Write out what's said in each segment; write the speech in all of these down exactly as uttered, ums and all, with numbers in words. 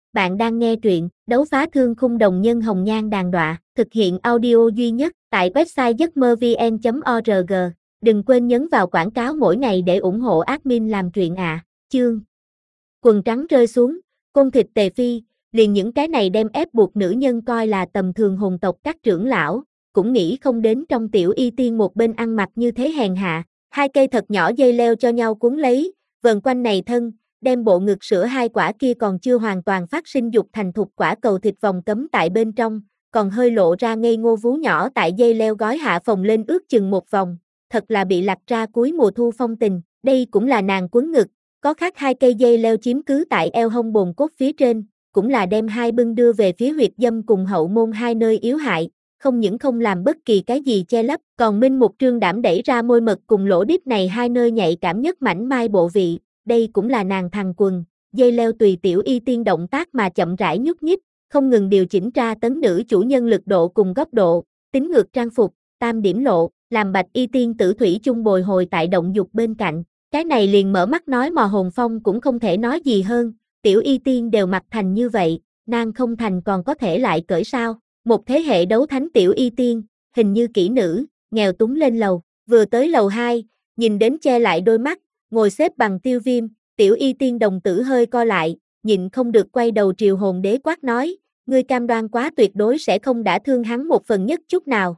Bạn đang nghe truyện Đấu phá thương khung đồng nhân hồng nhan đàn đọa, thực hiện audio duy nhất tại website giấc mơ vn chấm org. Đừng quên nhấn vào quảng cáo mỗi ngày để ủng hộ admin làm truyện ạ. À. Chương Quần trắng rơi xuống, côn thịt tề phi, liền những cái này đem ép buộc nữ nhân coi là tầm thường hồn tộc các trưởng lão, cũng nghĩ không đến trong tiểu y tiên một bên ăn mặc như thế hèn hạ, hai cây thật nhỏ dây leo cho nhau cuốn lấy, vờn quanh này thân, đem bộ ngực sữa hai quả kia còn chưa hoàn toàn phát sinh dục thành thục quả cầu thịt vòng cấm tại bên trong, còn hơi lộ ra ngây ngô vú nhỏ tại dây leo gói hạ phồng lên ước chừng một vòng, thật là bị lặt ra cuối mùa thu phong tình, đây cũng là nàng quấn ngực, có khác hai cây dây leo chiếm cứ tại eo hông bồn cốt phía trên, cũng là đem hai bưng đưa về phía huyệt dâm cùng hậu môn hai nơi yếu hại, không những không làm bất kỳ cái gì che lấp, còn minh một trương đảm đẩy ra môi mật cùng lỗ đít này hai nơi nhạy cảm nhất mảnh mai bộ vị. Đây cũng là nàng thằng quần, dây leo tùy tiểu y tiên động tác mà chậm rãi nhúc nhích, không ngừng điều chỉnh tra tấn nữ chủ nhân lực độ cùng góc độ, tính ngược trang phục, tam điểm lộ, làm bạch y tiên tử thủy chung bồi hồi tại động dục bên cạnh, cái này liền mở mắt nói mò hồn phong cũng không thể nói gì hơn, tiểu y tiên đều mặc thành như vậy, nàng không thành còn có thể lại cởi sao, một thế hệ đấu thánh tiểu y tiên, hình như kỹ nữ, nghèo túng lên lầu, vừa tới lầu hai, nhìn đến che lại đôi mắt, ngồi xếp bằng tiêu viêm, tiểu y tiên đồng tử hơi co lại, nhịn không được quay đầu triều hồn đế quát nói, ngươi cam đoan quá tuyệt đối sẽ không đã thương hắn một phần nhất chút nào.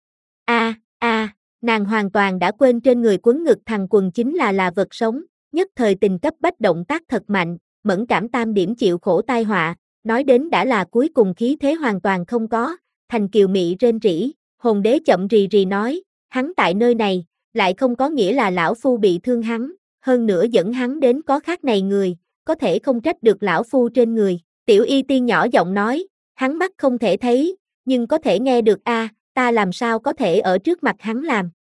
A a, nàng hoàn toàn đã quên trên người quấn ngực thằng quần chính là là vật sống, nhất thời tình cấp bách động tác thật mạnh, mẫn cảm tam điểm chịu khổ tai họa, nói đến đã là cuối cùng khí thế hoàn toàn không có, thành kiều mị rên rỉ, hồn đế chậm rì rì nói, hắn tại nơi này, lại không có nghĩa là lão phu bị thương hắn. Hơn nữa dẫn hắn đến có khác này người, có thể không trách được lão phu trên người. Tiểu y tiên nhỏ giọng nói, hắn mắt không thể thấy, nhưng có thể nghe được a, à, ta làm sao có thể ở trước mặt hắn làm.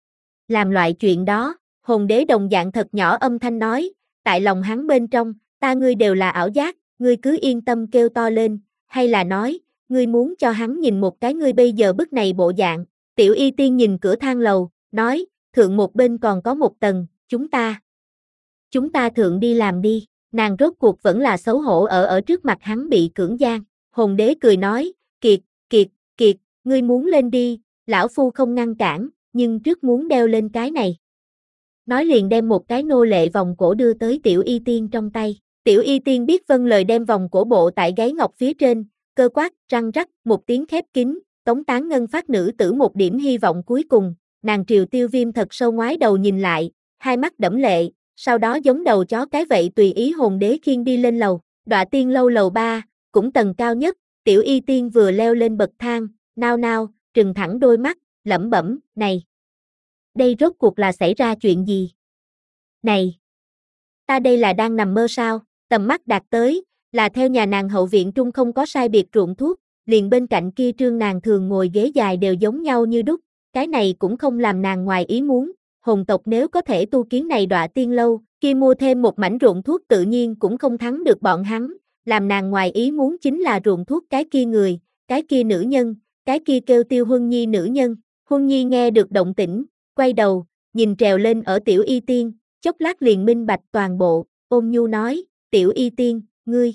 Làm loại chuyện đó, hồn đế đồng dạng thật nhỏ âm thanh nói, tại lòng hắn bên trong, ta ngươi đều là ảo giác, ngươi cứ yên tâm kêu to lên, hay là nói, ngươi muốn cho hắn nhìn một cái ngươi bây giờ bức này bộ dạng. Tiểu y tiên nhìn cửa thang lầu, nói, thượng một bên còn có một tầng, chúng ta. Chúng ta thượng đi làm đi, nàng rốt cuộc vẫn là xấu hổ ở ở trước mặt hắn bị cưỡng gian. Hồn đế cười nói, kiệt, kiệt, kiệt, ngươi muốn lên đi, lão phu không ngăn cản, nhưng trước muốn đeo lên cái này. Nói liền đem một cái nô lệ vòng cổ đưa tới tiểu y tiên trong tay. Tiểu y tiên biết vâng lời đem vòng cổ bộ tại gáy ngọc phía trên, cơ quát, răng rắc, một tiếng khép kín, tống tán ngân phát nữ tử một điểm hy vọng cuối cùng, nàng triều tiêu viêm thật sâu ngoái đầu nhìn lại, hai mắt đẫm lệ. Sau đó giống đầu chó cái vậy tùy ý hồn đế khiêng đi lên lầu, Đọa tiên lâu lầu ba, cũng tầng cao nhất, tiểu y tiên vừa leo lên bậc thang, nao nao, trừng thẳng đôi mắt, lẩm bẩm, này, đây rốt cuộc là xảy ra chuyện gì? Này, ta đây là đang nằm mơ sao? Tầm mắt đạt tới, là theo nhà nàng hậu viện trung không có sai biệt ruộng thuốc, liền bên cạnh kia trương nàng thường ngồi ghế dài đều giống nhau như đúc, cái này cũng không làm nàng ngoài ý muốn. Hồn tộc nếu có thể tu kiến này Đọa tiên lâu, kia mua thêm một mảnh ruộng thuốc tự nhiên cũng không thắng được bọn hắn, làm nàng ngoài ý muốn chính là ruộng thuốc cái kia người, cái kia nữ nhân, cái kia kêu Tiêu Huân Nhi nữ nhân. Huân Nhi nghe được động tĩnh, quay đầu, nhìn trèo lên ở tiểu y tiên, chốc lát liền minh bạch toàn bộ, ôn nhu nói, tiểu y tiên, ngươi,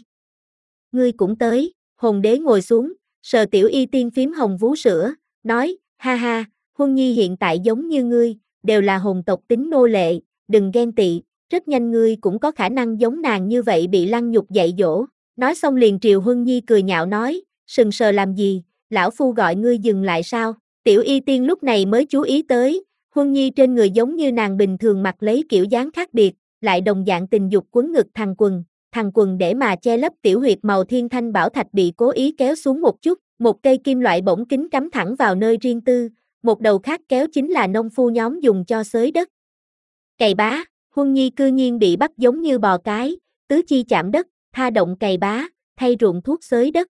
ngươi cũng tới, hồn đế ngồi xuống, sờ tiểu y tiên phím hồng vú sữa, nói, ha ha, Huân Nhi hiện tại giống như ngươi, đều là hồn tộc tính nô lệ, đừng ghen tị, rất nhanh ngươi cũng có khả năng giống nàng như vậy bị lăng nhục dạy dỗ. Nói xong liền triều Huân Nhi cười nhạo nói, sừng sờ làm gì, lão phu gọi ngươi dừng lại sao? Tiểu y tiên lúc này mới chú ý tới, Huân Nhi trên người giống như nàng bình thường mặc lấy kiểu dáng khác biệt, lại đồng dạng tình dục quấn ngực thằng quần, thằng quần để mà che lấp tiểu huyệt màu thiên thanh bảo thạch bị cố ý kéo xuống một chút, một cây kim loại bổng kính cắm thẳng vào nơi riêng tư. Một đầu khác kéo chính là nông phu nhóm dùng cho xới đất. Cày bá, Huân Nhi cư nhiên bị bắt giống như bò cái, tứ chi chạm đất, tha động cày bá, thay ruộng thuốc xới đất.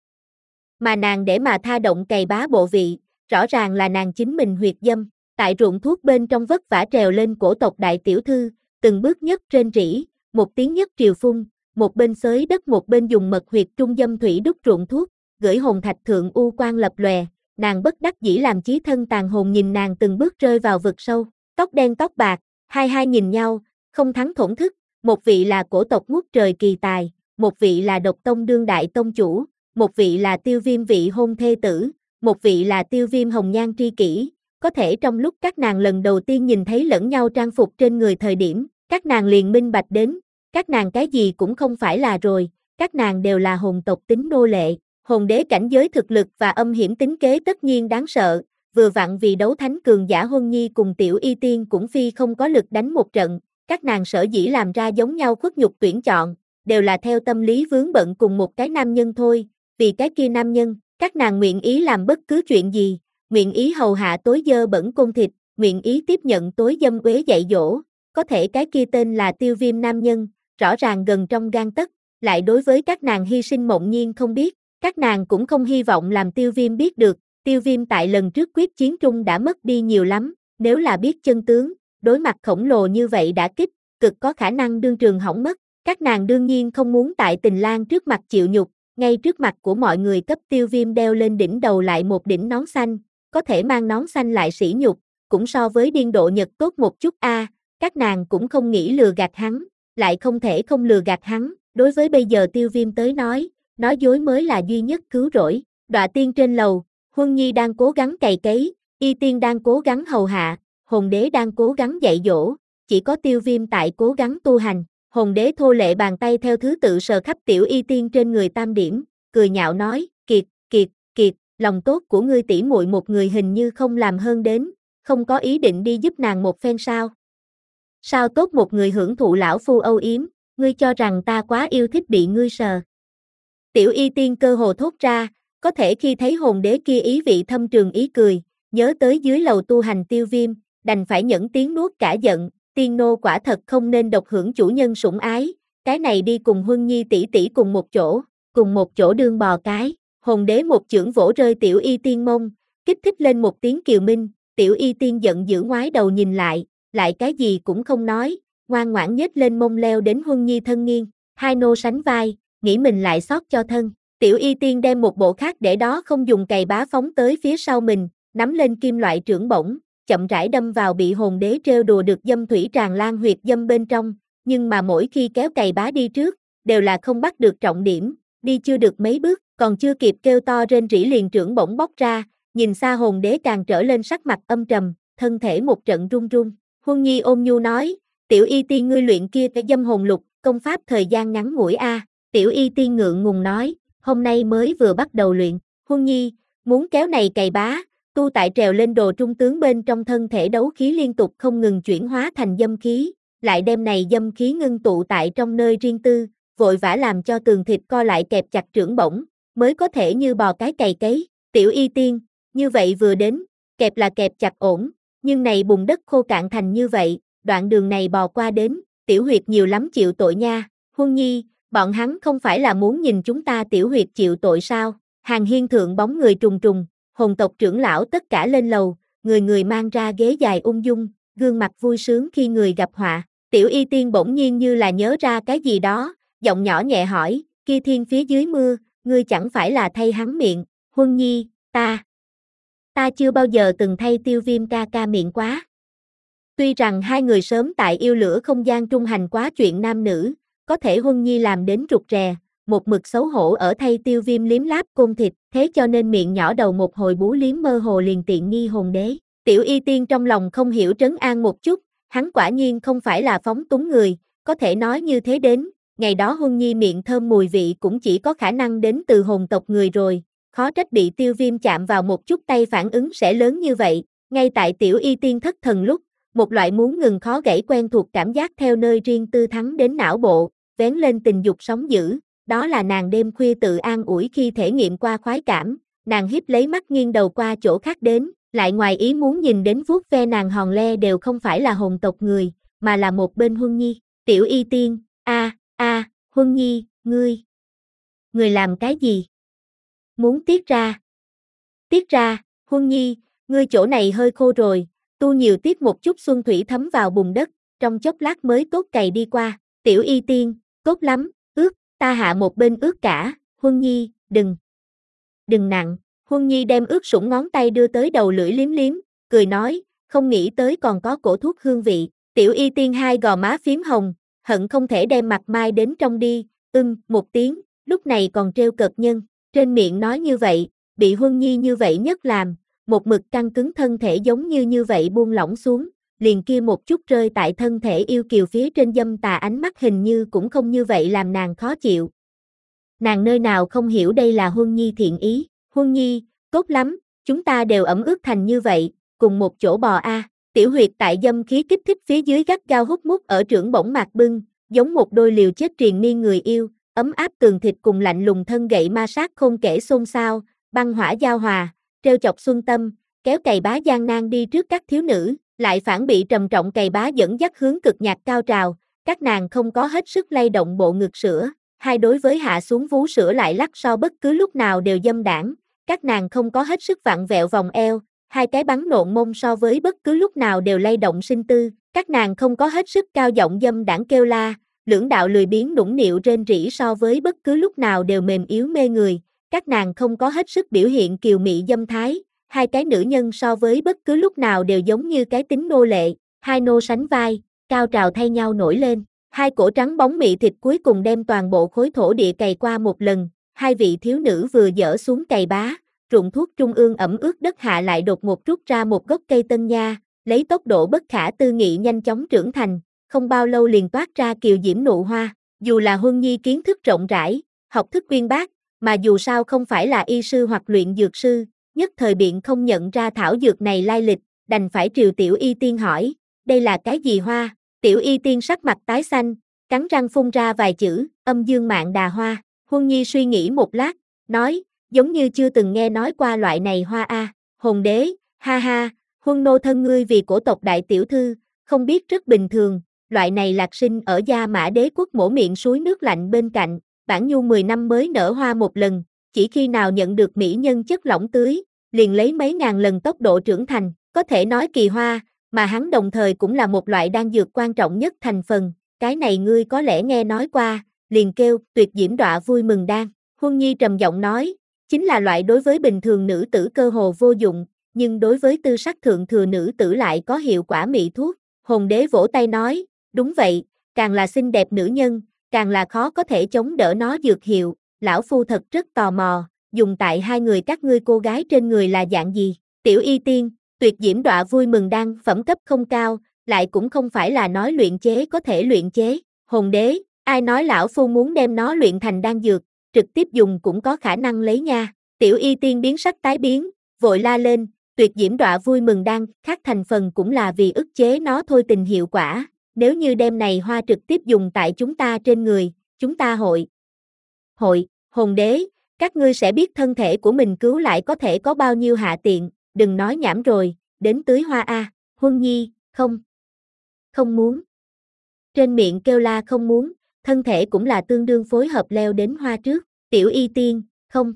Mà nàng để mà tha động cày bá bộ vị, rõ ràng là nàng chính mình huyệt dâm, tại ruộng thuốc bên trong vất vả trèo lên cổ tộc đại tiểu thư, từng bước nhất rên rỉ, một tiếng nhất triều phun, một bên xới đất một bên dùng mật huyệt trung dâm thủy đúc ruộng thuốc, gửi hồn thạch thượng u quang lập lòe. Nàng bất đắc dĩ làm chí thân tàn hồn nhìn nàng từng bước rơi vào vực sâu, tóc đen tóc bạc, hai hai nhìn nhau, không thắng thổn thức, một vị là cổ tộc ngút trời kỳ tài, một vị là độc tông đương đại tông chủ, một vị là tiêu viêm vị hôn thê tử, một vị là tiêu viêm hồng nhan tri kỷ. Có thể trong lúc các nàng lần đầu tiên nhìn thấy lẫn nhau trang phục trên người thời điểm, các nàng liền minh bạch đến, các nàng cái gì cũng không phải là rồi, các nàng đều là hồn tộc tính nô lệ. Hồn đế cảnh giới thực lực và âm hiểm tính kế tất nhiên đáng sợ, vừa vặn vì đấu thánh cường giả Huân Nhi cùng Tiểu Y Tiên cũng phi không có lực đánh một trận, các nàng sở dĩ làm ra giống nhau khuất nhục tuyển chọn, đều là theo tâm lý vướng bận cùng một cái nam nhân thôi, vì cái kia nam nhân, các nàng nguyện ý làm bất cứ chuyện gì, nguyện ý hầu hạ tối dơ bẩn côn thịt, nguyện ý tiếp nhận tối dâm uế dạy dỗ, có thể cái kia tên là Tiêu Viêm nam nhân, rõ ràng gần trong gang tấc, lại đối với các nàng hy sinh mộng nhiên không biết, các nàng cũng không hy vọng làm Tiêu Viêm biết được, Tiêu Viêm tại lần trước quyết chiến trung đã mất đi nhiều lắm, nếu là biết chân tướng, đối mặt khổng lồ như vậy đã kích, cực có khả năng đương trường hỏng mất, các nàng đương nhiên không muốn tại Tình Lang trước mặt chịu nhục, ngay trước mặt của mọi người cấp Tiêu Viêm đeo lên đỉnh đầu lại một đỉnh nón xanh, có thể mang nón xanh lại sỉ nhục, cũng so với điên độ nhật tốt một chút a, à, các nàng cũng không nghĩ lừa gạt hắn, lại không thể không lừa gạt hắn, đối với bây giờ Tiêu Viêm tới nói, nói dối mới là duy nhất cứu rỗi. Đọa tiên trên lầu, Huân Nhi đang cố gắng cày cấy, Y Tiên đang cố gắng hầu hạ, Hồn Đế đang cố gắng dạy dỗ, chỉ có Tiêu Viêm tại cố gắng tu hành. Hồn Đế thô lệ bàn tay theo thứ tự sờ khắp Tiểu Y Tiên trên người tam điểm, cười nhạo nói, kiệt, kiệt, kiệt, lòng tốt của ngươi tỷ muội một người hình như không làm hơn đến, không có ý định đi giúp nàng một phen sao? Sao tốt một người hưởng thụ lão phu âu yếm, ngươi cho rằng ta quá yêu thích bị ngươi sờ. Tiểu Y Tiên cơ hồ thốt ra, có thể khi thấy Hồn Đế kia ý vị thâm trường ý cười, nhớ tới dưới lầu tu hành Tiêu Viêm, đành phải nhẫn tiếng nuốt cả giận, tiên nô quả thật không nên độc hưởng chủ nhân sủng ái, cái này đi cùng Huân Nhi tỷ tỷ cùng một chỗ, cùng một chỗ đương bò cái. Hồn Đế một chưởng vỗ rơi Tiểu Y Tiên mông, kích thích lên một tiếng kiều minh, Tiểu Y Tiên giận dữ ngoái đầu nhìn lại, lại cái gì cũng không nói, ngoan ngoãn nhếch lên mông leo đến Huân Nhi thân nghiêng, hai nô sánh vai, nghĩ mình lại xót cho thân. Tiểu Y Tiên đem một bộ khác để đó không dùng cày bá phóng tới phía sau mình, nắm lên kim loại trưởng bổng, chậm rãi đâm vào bị Hồn Đế trêu đùa được dâm thủy tràn lan huyệt dâm bên trong, nhưng mà mỗi khi kéo cày bá đi trước, đều là không bắt được trọng điểm, đi chưa được mấy bước, còn chưa kịp kêu to rên rỉ liền trưởng bổng bóc ra, nhìn xa Hồn Đế càng trở lên sắc mặt âm trầm, thân thể một trận run run. Huân Nhi ôm nhu nói, Tiểu Y Tiên ngươi luyện kia cái dâm hồn lục, công pháp thời gian ngắn ngủi a. À. Tiểu Y Tiên ngượng ngùng nói, hôm nay mới vừa bắt đầu luyện. Huân Nhi, muốn kéo này cày bá, tu tại trèo lên đồ trung tướng bên trong thân thể đấu khí liên tục không ngừng chuyển hóa thành dâm khí, lại đem này dâm khí ngưng tụ tại trong nơi riêng tư, vội vã làm cho tường thịt co lại kẹp chặt trưởng bổng, mới có thể như bò cái cày cấy. Tiểu Y Tiên, như vậy vừa đến, kẹp là kẹp chặt ổn, nhưng này bùn đất khô cạn thành như vậy, đoạn đường này bò qua đến, tiểu huyệt nhiều lắm chịu tội nha. Huân Nhi, bọn hắn không phải là muốn nhìn chúng ta tiểu huyệt chịu tội sao? Hàng hiên thượng bóng người trùng trùng, hồn tộc trưởng lão tất cả lên lầu, người người mang ra ghế dài ung dung, gương mặt vui sướng khi người gặp họa. Tiểu Y Tiên bỗng nhiên như là nhớ ra cái gì đó, giọng nhỏ nhẹ hỏi, kia thiên phía dưới mưa, ngươi chẳng phải là thay hắn miệng. Huân Nhi, ta, ta chưa bao giờ từng thay Tiêu Viêm ca ca miệng quá. Tuy rằng hai người sớm tại yêu lửa không gian trung hành quá chuyện nam nữ, có thể Huân Nhi làm đến rụt rè, một mực xấu hổ ở thay Tiêu Viêm liếm láp côn thịt, thế cho nên miệng nhỏ đầu một hồi bú liếm mơ hồ liền tiện nghi Hồn Đế. Tiểu Y Tiên trong lòng không hiểu trấn an một chút, hắn quả nhiên không phải là phóng túng người, có thể nói như thế đến, ngày đó Huân Nhi miệng thơm mùi vị cũng chỉ có khả năng đến từ hồn tộc người rồi, khó trách bị Tiêu Viêm chạm vào một chút tay phản ứng sẽ lớn như vậy. Ngay tại Tiểu Y Tiên thất thần lúc, một loại muốn ngừng khó gãy quen thuộc cảm giác theo nơi riêng tư thắng đến não bộ, vén lên tình dục sóng dữ, đó là nàng đêm khuya tự an ủi khi thể nghiệm qua khoái cảm, nàng hiếp lấy mắt nghiêng đầu qua chỗ khác đến, lại ngoài ý muốn nhìn đến vuốt ve nàng hòn le đều không phải là hồn tộc người, mà là một bên Huân Nhi. Tiểu Y Tiên, a a, Huân Nhi, ngươi, ngươi làm cái gì? Muốn tiết ra? Tiết ra, Huân Nhi, ngươi chỗ này hơi khô rồi, tu nhiều tiết một chút xuân thủy thấm vào bùn đất, trong chốc lát mới tốt cày đi qua. Tiểu Y Tiên, tốt lắm, ướt, ta hạ một bên ướt cả. Huân Nhi, đừng, đừng nặng. Huân Nhi đem ướt sũng ngón tay đưa tới đầu lưỡi liếm liếm, cười nói, không nghĩ tới còn có cổ thuốc hương vị. Tiểu Y Tiên hai gò má phím hồng, hận không thể đem mặt mai đến trong đi, ưng, một tiếng, lúc này còn trêu cợt nhân, trên miệng nói như vậy, bị Huân Nhi như vậy nhất làm, một mực căng cứng thân thể giống như như vậy buông lỏng xuống, liền kia một chút rơi tại thân thể yêu kiều phía trên dâm tà ánh mắt hình như cũng không như vậy làm nàng khó chịu. Nàng nơi nào không hiểu đây là Huân Nhi thiện ý, Huân Nhi, tốt lắm, chúng ta đều ẩm ướt thành như vậy, cùng một chỗ bò a. Tiểu huyệt tại dâm khí kích thích phía dưới gắt gao hút mút ở trưởng bổng mạc bưng, giống một đôi liều chết triền miên người yêu, ấm áp tường thịt cùng lạnh lùng thân gậy ma sát không kể xôn xao, băng hỏa giao hòa, trêu chọc xuân tâm, kéo cày bá gian nan đi trước các thiếu nữ, lại phản bị trầm trọng cày bá dẫn dắt hướng cực nhạc cao trào, các nàng không có hết sức lay động bộ ngực sữa, hai đối với hạ xuống vú sữa lại lắc so bất cứ lúc nào đều dâm đảng, các nàng không có hết sức vặn vẹo vòng eo, hai cái bắn nộn mông so với bất cứ lúc nào đều lay động sinh tư, các nàng không có hết sức cao giọng dâm đảng kêu la, lưỡng đạo lười biếng nũng nịu rên rỉ so với bất cứ lúc nào đều mềm yếu mê người, các nàng không có hết sức biểu hiện kiều mị dâm thái, hai cái nữ nhân so với bất cứ lúc nào đều giống như cái tính nô lệ, hai nô sánh vai, cao trào thay nhau nổi lên, hai cổ trắng bóng mị thịt cuối cùng đem toàn bộ khối thổ địa cày qua một lần, hai vị thiếu nữ vừa dỡ xuống cày bá, ruộng thuốc trung ương ẩm ướt đất hạ lại đột ngột rút ra một gốc cây tân nha, lấy tốc độ bất khả tư nghị nhanh chóng trưởng thành, không bao lâu liền toát ra kiều diễm nụ hoa, dù là Huân Nhi kiến thức rộng rãi, học thức uyên bác, mà dù sao không phải là y sư hoặc luyện dược sư, nhất thời biện không nhận ra thảo dược này lai lịch, đành phải triều Tiểu Y Tiên hỏi, đây là cái gì hoa? Tiểu Y Tiên sắc mặt tái xanh, cắn răng phun ra vài chữ, âm dương mạng đà hoa, Huân Nhi suy nghĩ một lát, nói, giống như chưa từng nghe nói qua loại này hoa a. À. Hồn đế, ha ha, Huân nô thân ngươi vì cổ tộc đại tiểu thư, không biết rất bình thường, loại này lạc sinh ở Gia Mã Đế quốc mổ miệng suối nước lạnh bên cạnh, bản nhu mười năm mới nở hoa một lần, chỉ khi nào nhận được mỹ nhân chất lỏng tưới, liền lấy mấy ngàn lần tốc độ trưởng thành, có thể nói kỳ hoa, mà hắn đồng thời cũng là một loại đan dược quan trọng nhất thành phần, cái này ngươi có lẽ nghe nói qua, liền kêu, tuyệt diễm đọa vui mừng đan. Huân Nhi trầm giọng nói, chính là loại đối với bình thường nữ tử cơ hồ vô dụng, nhưng đối với tư sắc thượng thừa nữ tử lại có hiệu quả mỹ thuốc. Hồn đế vỗ tay nói, đúng vậy, càng là xinh đẹp nữ nhân, càng là khó có thể chống đỡ nó dược hiệu, lão phu thật rất tò mò, dùng tại hai người các ngươi cô gái trên người là dạng gì. Tiểu Y Tiên, tuyệt diễm đọa vui mừng đan phẩm cấp không cao, lại cũng không phải là nói luyện chế có thể luyện chế. Hồn đế, ai nói lão phu muốn đem nó luyện thành đan dược, trực tiếp dùng cũng có khả năng lấy nha. Tiểu Y Tiên biến sắc tái biến, vội la lên, tuyệt diễm đọa vui mừng đan, khác thành phần cũng là vì ức chế nó thôi tình hiệu quả, nếu như đem này hoa trực tiếp dùng tại chúng ta trên người, chúng ta hội. Hội, hồn đế, các ngươi sẽ biết thân thể của mình cứu lại có thể có bao nhiêu hạ tiện, đừng nói nhảm rồi, đến tưới hoa a. Huân Nhi, không. Không muốn. Trên miệng kêu la không muốn, thân thể cũng là tương đương phối hợp leo đến hoa trước. Tiểu Y Tiên, không.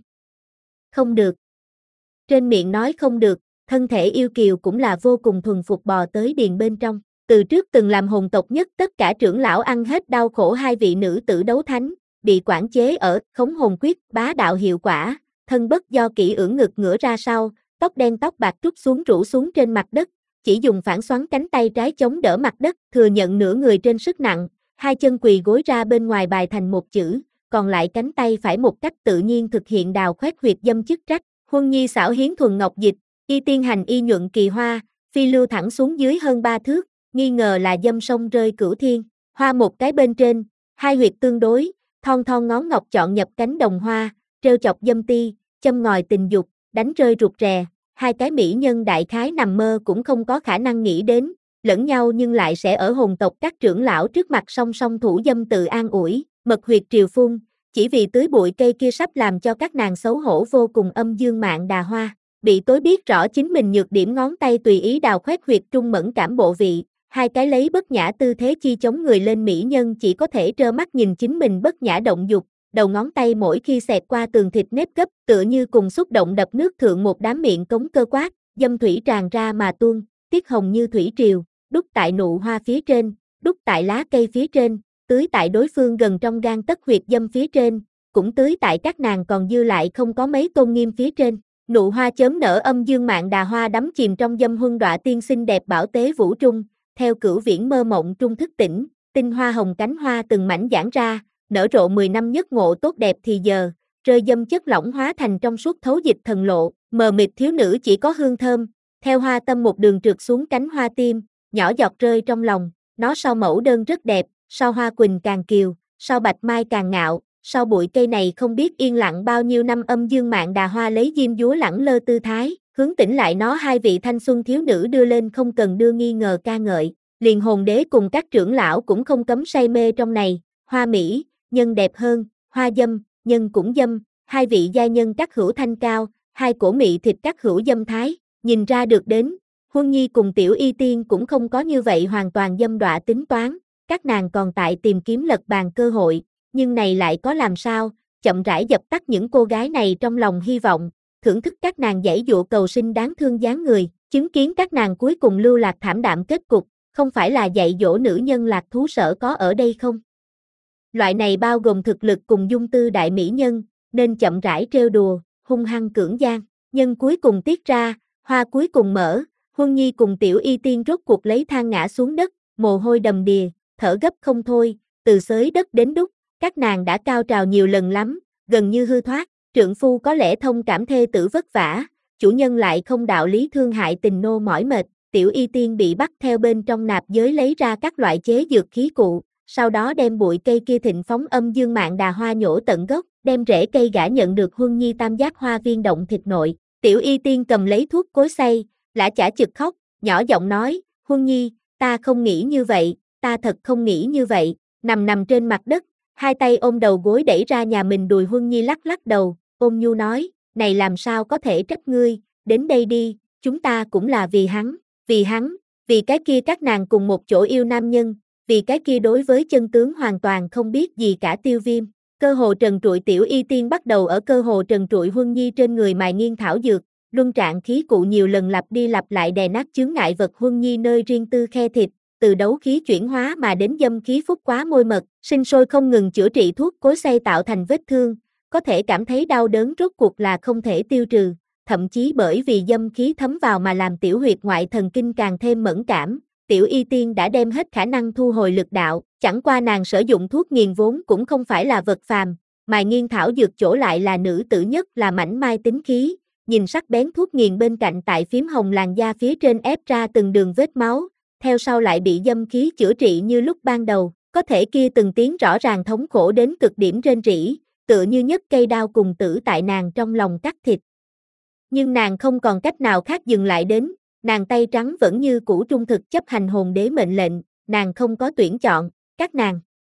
Không được. Trên miệng nói không được, thân thể yêu kiều cũng là vô cùng thuần phục bò tới điền bên trong. Từ trước từng làm hồn tộc nhất tất cả trưởng lão ăn hết đau khổ hai vị nữ tử đấu thánh, bị quản chế ở khống hồn quyết bá đạo hiệu quả, thân bất do kỹ ưỡn ngực ngửa ra sau, tóc đen tóc bạc trút xuống rủ xuống trên mặt đất, chỉ dùng phản xoắn cánh tay trái chống đỡ mặt đất, thừa nhận nửa người trên sức nặng, hai chân quỳ gối ra bên ngoài bài thành một chữ, còn lại cánh tay phải một cách tự nhiên thực hiện đào khoét huyệt dâm chức trách. Huân Nhi xảo hiến thuần ngọc dịch, y tiên hành y nhuận kỳ hoa, phi lưu thẳng xuống dưới hơn ba thước, nghi ngờ là dâm sông rơi cửu thiên, hoa một cái bên trên, hai huyệt tương đối, thon thon ngón ngọc chọn nhập cánh đồng hoa, trêu chọc dâm ti, châm ngòi tình dục, đánh rơi rụt rè, hai cái mỹ nhân đại khái nằm mơ cũng không có khả năng nghĩ đến, lẫn nhau nhưng lại sẽ ở hồn tộc các trưởng lão trước mặt song song thủ dâm tự an ủi, mật huyệt triều phun, chỉ vì tưới bụi cây kia sắp làm cho các nàng xấu hổ vô cùng âm dương mạng đà hoa, bị tối biết rõ chính mình nhược điểm ngón tay tùy ý đào khoét huyệt trung mẫn cảm bộ vị, hai cái lấy bất nhã tư thế chi chống người lên mỹ nhân chỉ có thể trơ mắt nhìn chính mình bất nhã động dục, đầu ngón tay mỗi khi xẹt qua tường thịt nếp gấp, tựa như cùng xúc động đập nước thượng một đám miệng cống cơ quát, dâm thủy tràn ra mà tuôn, tiết hồng như thủy triều, đúc tại nụ hoa phía trên, đúc tại lá cây phía trên, tưới tại đối phương gần trong gan tấc huyệt dâm phía trên, cũng tưới tại các nàng còn dư lại không có mấy tôn nghiêm phía trên. Nụ hoa chớm nở âm dương mạng đà hoa đắm chìm trong dâm huân đọa tiên xinh đẹp bảo tế vũ trung, theo cửu viễn mơ mộng trung thức tỉnh, tinh hoa hồng cánh hoa từng mảnh giãn ra, nở rộ mười năm nhất ngộ tốt đẹp thì giờ, rơi dâm chất lỏng hóa thành trong suốt thấu dịch thần lộ, mờ mịt thiếu nữ chỉ có hương thơm, theo hoa tâm một đường trượt xuống cánh hoa tim, nhỏ giọt rơi trong lòng, nó sau mẫu đơn rất đẹp, sau hoa quỳnh càng kiều, sau bạch mai càng ngạo, sau bụi cây này không biết yên lặng bao nhiêu năm âm dương mạng đà hoa lấy diêm dúa lẳng lơ tư thái, hướng tỉnh lại nó hai vị thanh xuân thiếu nữ đưa lên không cần đưa nghi ngờ ca ngợi, liền hồn đế cùng các trưởng lão cũng không cấm say mê trong này, hoa mỹ, nhân đẹp hơn, hoa dâm, nhân cũng dâm, hai vị giai nhân các hữu thanh cao, hai cổ mị thịt các hữu dâm thái, nhìn ra được đến, Huân Nhi cùng Tiểu Y Tiên cũng không có như vậy hoàn toàn dâm đọa tính toán, các nàng còn tại tìm kiếm lật bàn cơ hội, nhưng này lại có làm sao, chậm rãi dập tắt những cô gái này trong lòng hy vọng, thưởng thức các nàng giãy dụa cầu sinh đáng thương dáng người, chứng kiến các nàng cuối cùng lưu lạc thảm đạm kết cục, không phải là dạy dỗ nữ nhân lạc thú sở có ở đây không? Loại này bao gồm thực lực cùng dung tư đại mỹ nhân, nên chậm rãi trêu đùa, hung hăng cưỡng gian, nhân cuối cùng tiết ra, hoa cuối cùng mở, Huân Nhi cùng Tiểu Y Tiên rốt cuộc lấy thang ngã xuống đất, mồ hôi đầm đìa, thở gấp không thôi, từ xới đất đến đúc, các nàng đã cao trào nhiều lần lắm, gần như hư thoát, trượng phu có lẽ thông cảm thê tử vất vả, chủ nhân lại không đạo lý thương hại tình nô mỏi mệt, Tiểu Y Tiên bị bắt theo bên trong nạp giới lấy ra các loại chế dược khí cụ, sau đó đem bụi cây kia thịnh phóng âm dương mạng đà hoa nhổ tận gốc, đem rễ cây gã nhận được Huân Nhi tam giác hoa viên động thịt nội, Tiểu Y Tiên cầm lấy thuốc cối xay, lã chả chực khóc, nhỏ giọng nói, Huân Nhi, ta không nghĩ như vậy, ta thật không nghĩ như vậy, nằm nằm trên mặt đất, hai tay ôm đầu gối đẩy ra nhà mình đùi Huân Nhi lắc lắc đầu, ôm nhu nói, này làm sao có thể trách ngươi, đến đây đi, chúng ta cũng là vì hắn, vì hắn, vì cái kia các nàng cùng một chỗ yêu nam nhân, vì cái kia đối với chân tướng hoàn toàn không biết gì cả Tiêu Viêm. Cơ hồ trần trụi Tiểu Y Tiên bắt đầu ở cơ hồ trần trụi Huân Nhi trên người mài nghiên thảo dược, luân trạng khí cụ nhiều lần lặp đi lặp lại đè nát chướng ngại vật Huân Nhi nơi riêng tư khe thịt, từ đấu khí chuyển hóa mà đến dâm khí phúc quá môi mật, sinh sôi không ngừng chữa trị thuốc cối xay tạo thành vết thương, có thể cảm thấy đau đớn rốt cuộc là không thể tiêu trừ, thậm chí bởi vì dâm khí thấm vào mà làm tiểu huyệt ngoại thần kinh càng thêm mẫn cảm. Tiểu Y Tiên đã đem hết khả năng thu hồi lực đạo, chẳng qua nàng sử dụng thuốc nghiền vốn cũng không phải là vật phàm, mài nghiên thảo dược chỗ lại là nữ tử nhất là mảnh mai tính khí, nhìn sắc bén thuốc nghiền bên cạnh tại phím hồng làn da phía trên ép ra từng đường vết máu, theo sau lại bị dâm khí chữa trị như lúc ban đầu, có thể kia từng tiếng rõ ràng thống khổ đến cực điểm rên rỉ, tựa như nhất cây đao cùng tử tại nàng trong lòng cắt thịt. Nhưng nàng không còn cách nào khác dừng lại đến, nàng tay trắng vẫn như cũ trung thực chấp hành hồn đế mệnh lệnh, nàng không có tuyển chọn, các nàng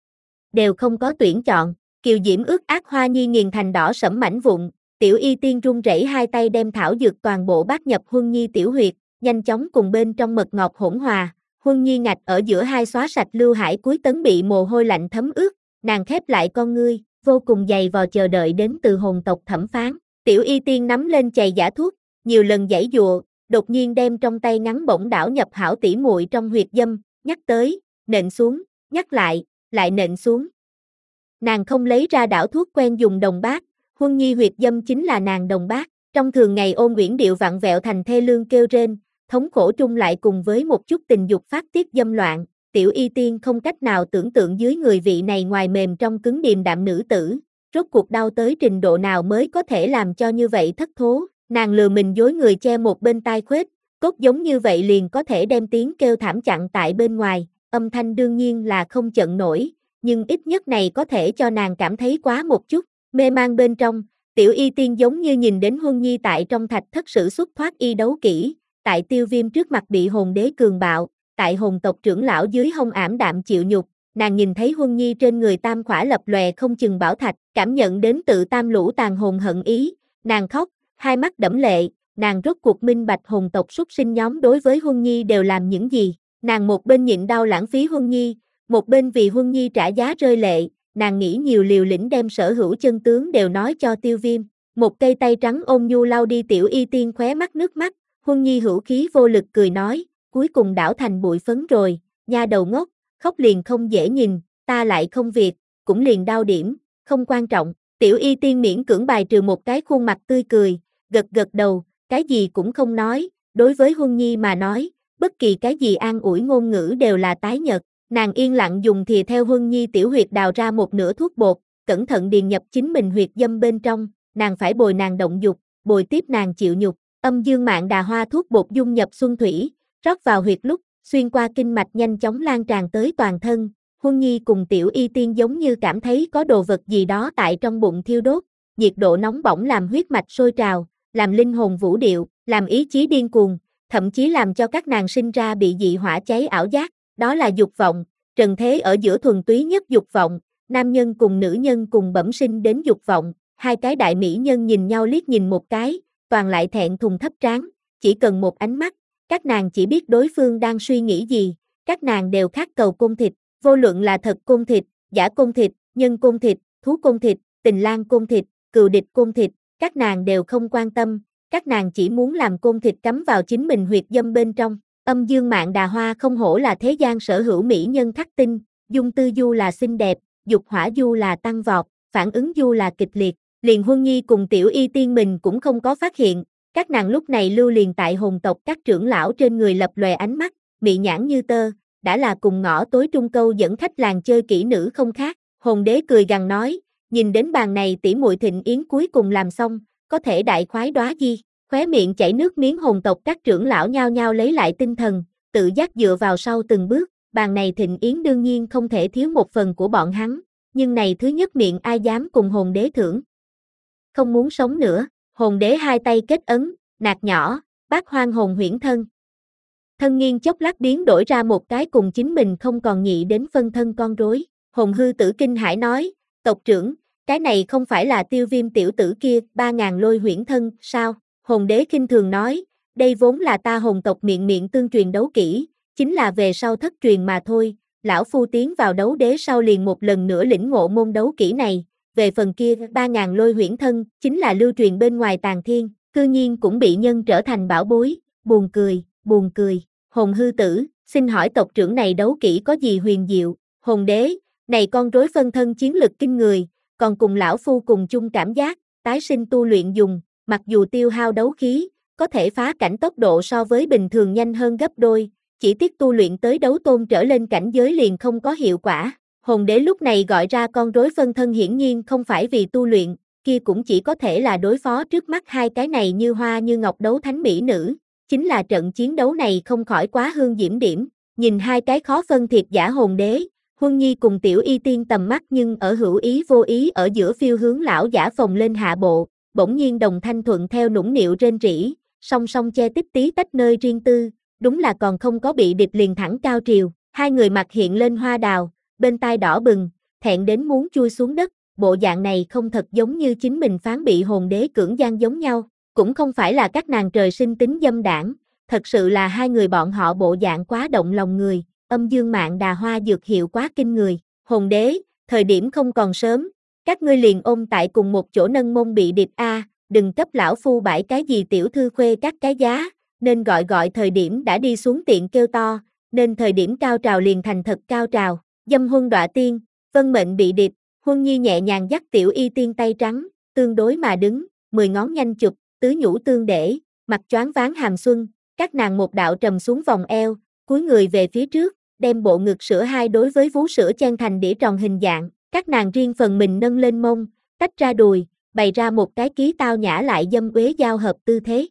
đều không có tuyển chọn, kiều diễm ướt ác hoa nhi nghiền thành đỏ sẫm mảnh vụn, Tiểu Y Tiên run rẩy hai tay đem thảo dược toàn bộ bát nhập Huân Nhi tiểu huyệt, nhanh chóng cùng bên trong mật ngọt hỗn hòa, Huân Nhi ngạch ở giữa hai xóa sạch lưu hải cuối tấn bị mồ hôi lạnh thấm ướt, nàng khép lại con ngươi, vô cùng dày vò chờ đợi đến từ hồn tộc thẩm phán, Tiểu Y Tiên nắm lên chày giả thuốc, nhiều lần giãy dụa, đột nhiên đem trong tay ngắn bổng đảo nhập hảo tỉ muội trong huyệt dâm, nhắc tới, nện xuống, nhắc lại, lại nện xuống. Nàng không lấy ra đảo thuốc quen dùng đồng bát, Huân Nhi huyệt dâm chính là nàng đồng bát, trong thường ngày ôn uyển điệu vặn vẹo thành thê lương kêu rên, thống khổ trung lại cùng với một chút tình dục phát tiết dâm loạn, Tiểu Y Tiên không cách nào tưởng tượng dưới người vị này ngoài mềm trong cứng điềm đạm nữ tử, rốt cuộc đau tới trình độ nào mới có thể làm cho như vậy thất thố. Nàng lừa mình dối người che một bên tai khuếch, cốt giống như vậy liền có thể đem tiếng kêu thảm chặn tại bên ngoài, âm thanh đương nhiên là không chận nổi, nhưng ít nhất này có thể cho nàng cảm thấy quá một chút, mê mang bên trong, Tiểu Y Tiên giống như nhìn đến Huân Nhi tại trong thạch thất sử xuất thoát y đấu kỹ, tại Tiêu Viêm trước mặt bị hồn đế cường bạo, tại hồn tộc trưởng lão dưới hông ảm đạm chịu nhục, nàng nhìn thấy Huân Nhi trên người tam khỏa lập lòe không chừng bảo thạch, cảm nhận đến tự tam lũ tàn hồn hận ý, nàng khóc, hai mắt đẫm lệ, nàng rốt cuộc minh bạch hồn tộc súc sinh nhóm đối với Huân Nhi đều làm những gì, nàng một bên nhịn đau lãng phí Huân Nhi, một bên vì Huân Nhi trả giá rơi lệ, nàng nghĩ nhiều liều lĩnh đem sở hữu chân tướng đều nói cho Tiêu Viêm, một cây tay trắng ôn nhu lau đi Tiểu Y Tiên khóe mắt nước mắt, Huân Nhi hữu khí vô lực cười nói, cuối cùng đảo thành bụi phấn rồi, nha đầu ngốc, khóc liền không dễ nhìn, ta lại không việc, cũng liền đau điểm, không quan trọng, Tiểu Y Tiên miễn cưỡng bài trừ một cái khuôn mặt tươi cười, gật gật đầu, cái gì cũng không nói, đối với Huân Nhi mà nói, bất kỳ cái gì an ủi ngôn ngữ đều là tái nhợt, Nàng yên lặng dùng thìa theo Huân Nhi tiểu huyệt đào ra một nửa thuốc bột, cẩn thận điền nhập chính mình huyệt dâm bên trong, nàng phải bồi nàng động dục, bồi tiếp nàng chịu nhục. Âm dương mạng đà hoa thuốc bột dung nhập xuân thủy, rót vào huyệt lúc, xuyên qua kinh mạch nhanh chóng lan tràn tới toàn thân. Huân Nhi cùng Tiểu Y Tiên giống như cảm thấy có đồ vật gì đó tại trong bụng thiêu đốt, nhiệt độ nóng bỏng làm huyết mạch sôi trào, làm linh hồn vũ điệu, làm ý chí điên cuồng, thậm chí làm cho các nàng sinh ra bị dị hỏa cháy ảo giác, đó là dục vọng, trần thế ở giữa thuần túy nhất dục vọng, nam nhân cùng nữ nhân cùng bẩm sinh đến dục vọng, hai cái đại mỹ nhân nhìn nhau liếc nhìn một cái, toàn lại thẹn thùng thấp trán, chỉ cần một ánh mắt, các nàng chỉ biết đối phương đang suy nghĩ gì, các nàng đều khát cầu côn thịt, vô luận là thật côn thịt, giả côn thịt, nhân côn thịt, thú côn thịt, tình lang côn thịt, cừu địch côn thịt, các nàng đều không quan tâm, các nàng chỉ muốn làm côn thịt cắm vào chính mình huyệt dâm bên trong. Âm dương mạng đà hoa không hổ là thế gian sở hữu mỹ nhân khắc tinh, dung tư du là xinh đẹp, dục hỏa du là tăng vọt, phản ứng du là kịch liệt, liền Huân Nhi cùng Tiểu Y Tiên mình cũng không có phát hiện, các nàng lúc này lưu liền tại hồn tộc các trưởng lão trên người lập lòe ánh mắt, mị nhãn như tơ, đã là cùng ngõ tối trung câu dẫn khách làng chơi kỹ nữ không khác. Hồn đế cười gằn nói, nhìn đến bàn này tỷ muội thịnh yến cuối cùng làm xong, có thể đại khoái đóa gì. Khóe miệng chảy nước miếng hồn tộc các trưởng lão nhao nhao lấy lại tinh thần, tự giác dựa vào sau từng bước, bàn này thịnh yến đương nhiên không thể thiếu một phần của bọn hắn, nhưng này thứ nhất miệng ai dám cùng hồn đế thưởng. Không muốn sống nữa, hồn đế hai tay kết ấn, nạt nhỏ, bát hoang hồn huyễn thân. Thân nghiêng chốc lát biến đổi ra một cái cùng chính mình không còn nhị đến phân thân con rối, hồn hư tử kinh hãi nói, tộc trưởng, cái này không phải là Tiêu Viêm tiểu tử kia, ba ngàn lôi huyễn thân, sao? Hồn đế khinh thường nói, đây vốn là ta hồn tộc miệng miệng tương truyền đấu kỹ, chính là về sau thất truyền mà thôi, lão phu tiến vào đấu đế sau liền một lần nữa lĩnh ngộ môn đấu kỹ này, về phần kia ba ngàn lôi huyễn thân, chính là lưu truyền bên ngoài tàng thiên, cư nhiên cũng bị nhân trở thành bảo bối, buồn cười, buồn cười, hồn hư tử, xin hỏi tộc trưởng này đấu kỹ có gì huyền diệu, hồn đế, này con rối phân thân chiến lực kinh người, còn cùng lão phu cùng chung cảm giác, tái sinh tu luyện dùng. Mặc dù tiêu hao đấu khí, có thể phá cảnh tốc độ so với bình thường nhanh hơn gấp đôi, chỉ tiếc tu luyện tới đấu tôn trở lên cảnh giới liền không có hiệu quả. Hồn đế lúc này gọi ra con rối phân thân hiển nhiên không phải vì tu luyện, kia cũng chỉ có thể là đối phó trước mắt hai cái này như hoa như ngọc đấu thánh mỹ nữ. Chính là trận chiến đấu này không khỏi quá hương diễm điểm, nhìn hai cái khó phân thiệt giả hồn đế, Huân Nhi cùng Tiểu Y Tiên tầm mắt nhưng ở hữu ý vô ý ở giữa phiêu hướng lão giả phồng lên hạ bộ. Bỗng nhiên đồng thanh thuận theo nũng nịu rên rỉ, song song che tích tí tách nơi riêng tư, đúng là còn không có bị địch liền thẳng cao triều, hai người mặt hiện lên hoa đào, bên tai đỏ bừng, thẹn đến muốn chui xuống đất, bộ dạng này không thật giống như chính mình phán bị hồn đế cưỡng gian giống nhau, cũng không phải là các nàng trời sinh tính dâm đảng, thật sự là hai người bọn họ bộ dạng quá động lòng người, âm dương mạng đà hoa dược hiệu quá kinh người, hồn đế, thời điểm không còn sớm. Các ngươi liền ôm tại cùng một chỗ nâng mông bị điệp a, đừng cấp lão phu bãi cái gì tiểu thư khuê các cái giá, nên gọi gọi thời điểm đã đi xuống tiện kêu to, nên thời điểm cao trào liền thành thật cao trào, dâm huân đọa tiên, vân mệnh bị điệp, Huân Nhi nhẹ nhàng dắt Tiểu Y Tiên tay trắng, tương đối mà đứng, mười ngón nhanh chụp, tứ nhũ tương để, mặt choáng váng hàm xuân, các nàng một đạo trầm xuống vòng eo, cúi người về phía trước, đem bộ ngực sữa hai đối với vú sữa chen thành đĩa tròn hình dạng. Các nàng riêng phần mình nâng lên mông, tách ra đùi, bày ra một cái ký tao nhã lại dâm uế giao hợp tư thế.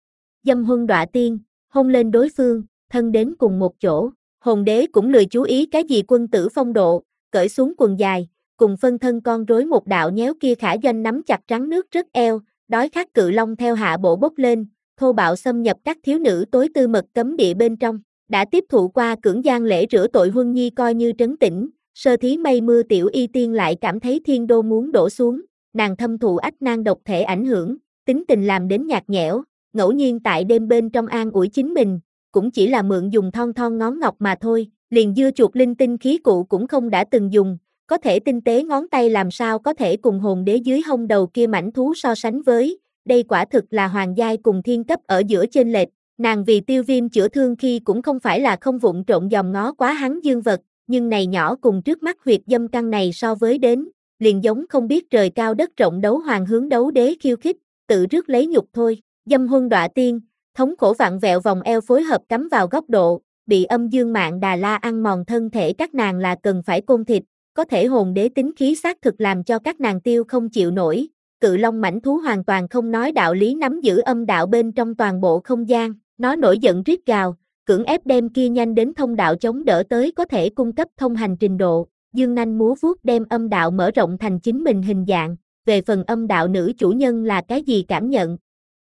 Dâm huân đọa tiên, hôn lên đối phương, thân đến cùng một chỗ, hồn đế cũng lười chú ý cái gì quân tử phong độ, cởi xuống quần dài, cùng phân thân con rối một đạo nhéo kia khả doanh nắm chặt trắng nước rất eo, đói khát cự long theo hạ bộ bốc lên, thô bạo xâm nhập các thiếu nữ tối tư mật cấm địa bên trong, đã tiếp thụ qua cưỡng gian lễ rửa tội Huân Nhi coi như trấn tĩnh. Sơ thí mây mưa Tiểu Y Tiên lại cảm thấy thiên đô muốn đổ xuống, nàng thâm thụ ách nan độc thể ảnh hưởng, tính tình làm đến nhạt nhẽo, ngẫu nhiên tại đêm bên trong an ủi chính mình, cũng chỉ là mượn dùng thon thon ngón ngọc mà thôi, liền dưa chuột linh tinh khí cụ cũng không đã từng dùng, có thể tinh tế ngón tay làm sao có thể cùng hồn đế dưới hông đầu kia mảnh thú so sánh với, đây quả thực là hoàng giai cùng thiên cấp ở giữa chênh lệch, nàng vì Tiêu Viêm chữa thương khi cũng không phải là không vụng trộn dòm ngó quá hắn dương vật. Nhưng này nhỏ cùng trước mắt huyệt dâm căn này so với đến, liền giống không biết trời cao đất rộng đấu hoàng hướng đấu đế khiêu khích, tự rước lấy nhục thôi, dâm huân đọa tiên, thống khổ vặn vẹo vòng eo phối hợp cắm vào góc độ, bị âm dương mạng Đà La ăn mòn thân thể các nàng là cần phải côn thịt, có thể hồn đế tính khí xác thực làm cho các nàng tiêu không chịu nổi, cự long mãnh thú hoàn toàn không nói đạo lý nắm giữ âm đạo bên trong toàn bộ không gian, nó nổi giận rít gào, cưỡng ép đem kia nhanh đến thông đạo chống đỡ tới có thể cung cấp thông hành trình độ, dương nanh múa vuốt đem âm đạo mở rộng thành chính mình hình dạng, về phần âm đạo nữ chủ nhân là cái gì cảm nhận.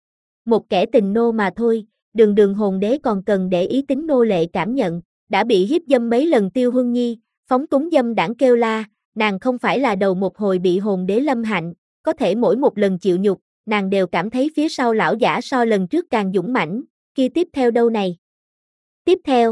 Một kẻ tình nô mà thôi, đường đường hồn đế còn cần để ý tính nô lệ cảm nhận, đã bị hiếp dâm mấy lần Tiêu Huân Nhi, phóng túng dâm đảng kêu la, nàng không phải là đầu một hồi bị hồn đế lâm hạnh, có thể mỗi một lần chịu nhục, nàng đều cảm thấy phía sau lão giả so lần trước càng dũng mãnh, kia tiếp theo đâu này? Tiếp theo,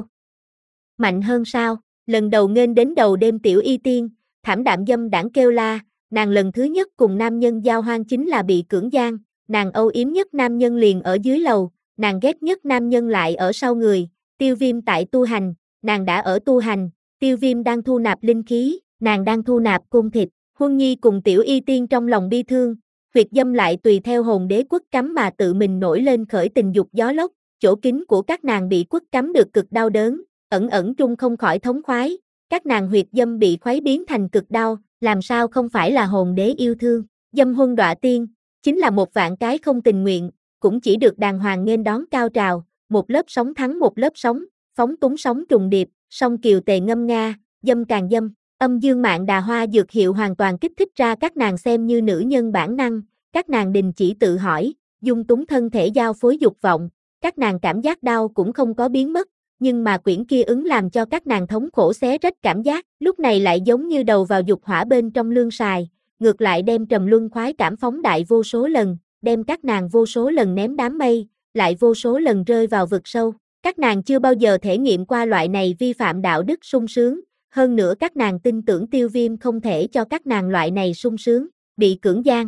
mạnh hơn sao? Lần đầu nghênh đến đầu đêm tiểu y tiên, thảm đạm dâm đảng kêu la, nàng lần thứ nhất cùng nam nhân giao hoan chính là bị cưỡng gian, nàng âu yếm nhất nam nhân liền ở dưới lầu, nàng ghét nhất nam nhân lại ở sau người, Tiêu Viêm tại tu hành, nàng đã ở tu hành, Tiêu Viêm đang thu nạp linh khí, nàng đang thu nạp côn thịt, Huân Nhi cùng tiểu y tiên trong lòng bi thương, huyệt dâm lại tùy theo hồn đế quất cắm mà tự mình nổi lên khởi tình dục gió lốc, chỗ kín của các nàng bị quất cắm được cực đau đớn, ẩn ẩn trung không khỏi thống khoái, các nàng huyệt dâm bị khuấy biến thành cực đau, làm sao không phải là hồn đế yêu thương, dâm huân đọa tiên, chính là một vạn cái không tình nguyện, cũng chỉ được đàng hoàng nghênh đón cao trào, một lớp sóng thắng một lớp sóng, phóng túng sóng trùng điệp, song kiều tề ngâm nga, dâm càng dâm, âm dương mạng đà hoa dược hiệu hoàn toàn kích thích ra các nàng xem như nữ nhân bản năng, các nàng đình chỉ tự hỏi, dung túng thân thể giao phối dục vọng, các nàng cảm giác đau cũng không có biến mất, nhưng mà quyển kia ứng làm cho các nàng thống khổ xé rách cảm giác, lúc này lại giống như đầu vào dục hỏa bên trong lương xài, ngược lại đem trầm luân khoái cảm phóng đại vô số lần, đem các nàng vô số lần ném đám mây, lại vô số lần rơi vào vực sâu. Các nàng chưa bao giờ thể nghiệm qua loại này vi phạm đạo đức sung sướng, hơn nữa các nàng tin tưởng Tiêu Viêm không thể cho các nàng loại này sung sướng, bị cưỡng gian.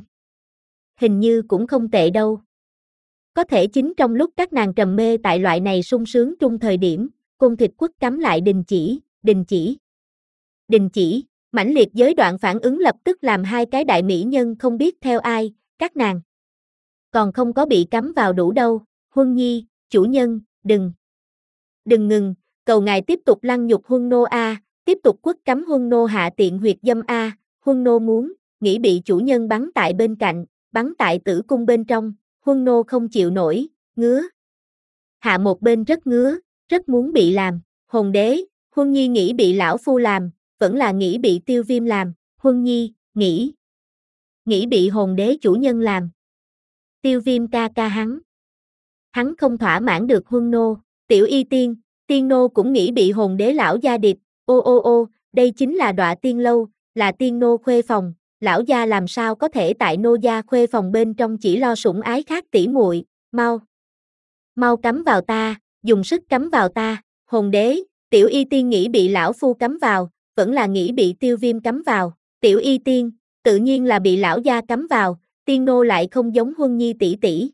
Hình như cũng không tệ đâu. Có thể chính trong lúc các nàng trầm mê tại loại này sung sướng trung thời điểm, côn thịt quất cắm lại đình chỉ, đình chỉ, đình chỉ, mãnh liệt giới đoạn phản ứng lập tức làm hai cái đại mỹ nhân không biết theo ai, các nàng còn không có bị cắm vào đủ đâu, Huân Nhi, chủ nhân, đừng, đừng ngừng, cầu ngài tiếp tục lăng nhục Huân nô a, tiếp tục quất cắm Huân nô hạ tiện huyệt dâm a, Huân nô muốn, nghĩ bị chủ nhân bắn tại bên cạnh, bắn tại tử cung bên trong, Huân nô không chịu nổi, ngứa. Hạ một bên rất ngứa, rất muốn bị làm, hồn đế, Huân Nhi nghĩ bị lão phu làm, vẫn là nghĩ bị Tiêu Viêm làm, Huân Nhi, nghĩ, nghĩ bị hồn đế chủ nhân làm. Tiêu Viêm ca ca hắn. Hắn không thỏa mãn được Huân nô, tiểu y tiên, tiên nô cũng nghĩ bị hồn đế lão gia điệp, ô ô ô, đây chính là đọa tiên lâu, là tiên nô khuê phòng, lão gia làm sao có thể tại nô gia khuê phòng bên trong chỉ lo sủng ái khác tỉ muội, mau. Mau cắm vào ta, dùng sức cắm vào ta, hồn đế, tiểu y tiên nghĩ bị lão phu cắm vào, vẫn là nghĩ bị Tiêu Viêm cắm vào, tiểu y tiên, tự nhiên là bị lão gia cắm vào, tiên nô lại không giống Huân Nhi tỷ tỷ.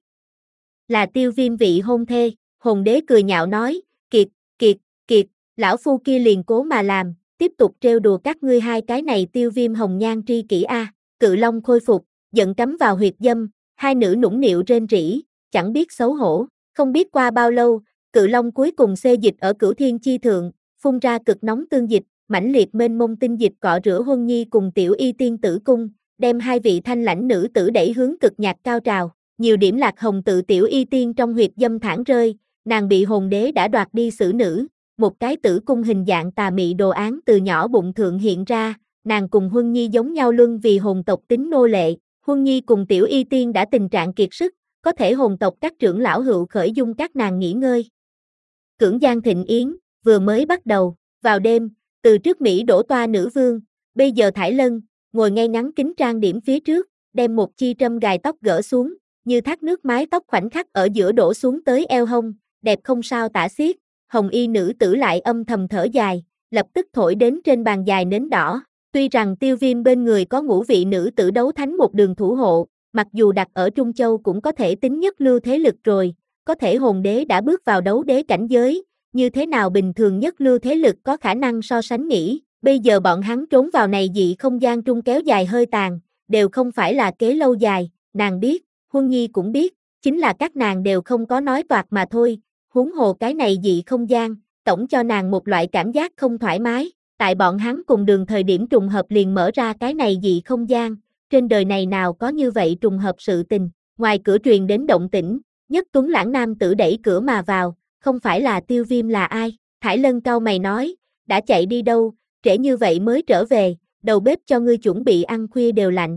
Là Tiêu Viêm vị hôn thê, hồn đế cười nhạo nói, kiệt, kiệt, kiệt, lão phu kia liền cố mà làm, tiếp tục trêu đùa các ngươi hai cái này Tiêu Viêm hồng nhan tri kỷ a, cự long khôi phục, giận cắm vào huyệt dâm, hai nữ nũng nịu rên rỉ, chẳng biết xấu hổ, không biết qua bao lâu, cự long cuối cùng xê dịch ở cửu thiên chi thượng, phun ra cực nóng tương dịch, mãnh liệt mênh mông tinh dịch cọ rửa Huân Nhi cùng tiểu y tiên tử cung, đem hai vị thanh lãnh nữ tử đẩy hướng cực nhạc cao trào, nhiều điểm lạc hồng tự tiểu y tiên trong huyệt dâm thẳng rơi, nàng bị hồn đế đã đoạt đi xử nữ, một cái tử cung hình dạng tà mị đồ án từ nhỏ bụng thượng hiện ra, nàng cùng Huân Nhi giống nhau luân vì hồn tộc tính nô lệ, Huân Nhi cùng tiểu y tiên đã tình trạng kiệt sức, có thể hồn tộc các trưởng lão hữu khởi dung các nàng nghỉ ngơi. Cưỡng gian thịnh yến, vừa mới bắt đầu, vào đêm, từ trước Mỹ đổ toa nữ vương, bây giờ thải lân, ngồi ngay ngắn kính trang điểm phía trước, đem một chi trâm gài tóc gỡ xuống, như thác nước mái tóc khoảnh khắc ở giữa đổ xuống tới eo hông, đẹp không sao tả xiết, hồng y nữ tử lại âm thầm thở dài, lập tức thổi đến trên bàn dài nến đỏ, tuy rằng Tiêu Viêm bên người có ngũ vị nữ tử đấu thánh một đường thủ hộ, mặc dù đặt ở Trung Châu cũng có thể tính nhất lưu thế lực rồi, có thể hồn đế đã bước vào đấu đế cảnh giới, như thế nào bình thường nhất lưu thế lực có khả năng so sánh nhỉ, bây giờ bọn hắn trốn vào này dị không gian trung kéo dài hơi tàn, đều không phải là kế lâu dài, nàng biết, Huân Nhi cũng biết, chính là các nàng đều không có nói toạc mà thôi, huống hồ cái này dị không gian, tổng cho nàng một loại cảm giác không thoải mái. Tại bọn hắn cùng đường thời điểm trùng hợp liền mở ra cái này dị không gian, trên đời này nào có như vậy trùng hợp sự tình. Ngoài cửa truyền đến động tĩnh, nhất tuấn lãng nam tử đẩy cửa mà vào, không phải là Tiêu Viêm là ai? Thải Lân cau mày nói, đã chạy đi đâu, trễ như vậy mới trở về, đầu bếp cho ngươi chuẩn bị ăn khuya đều lạnh.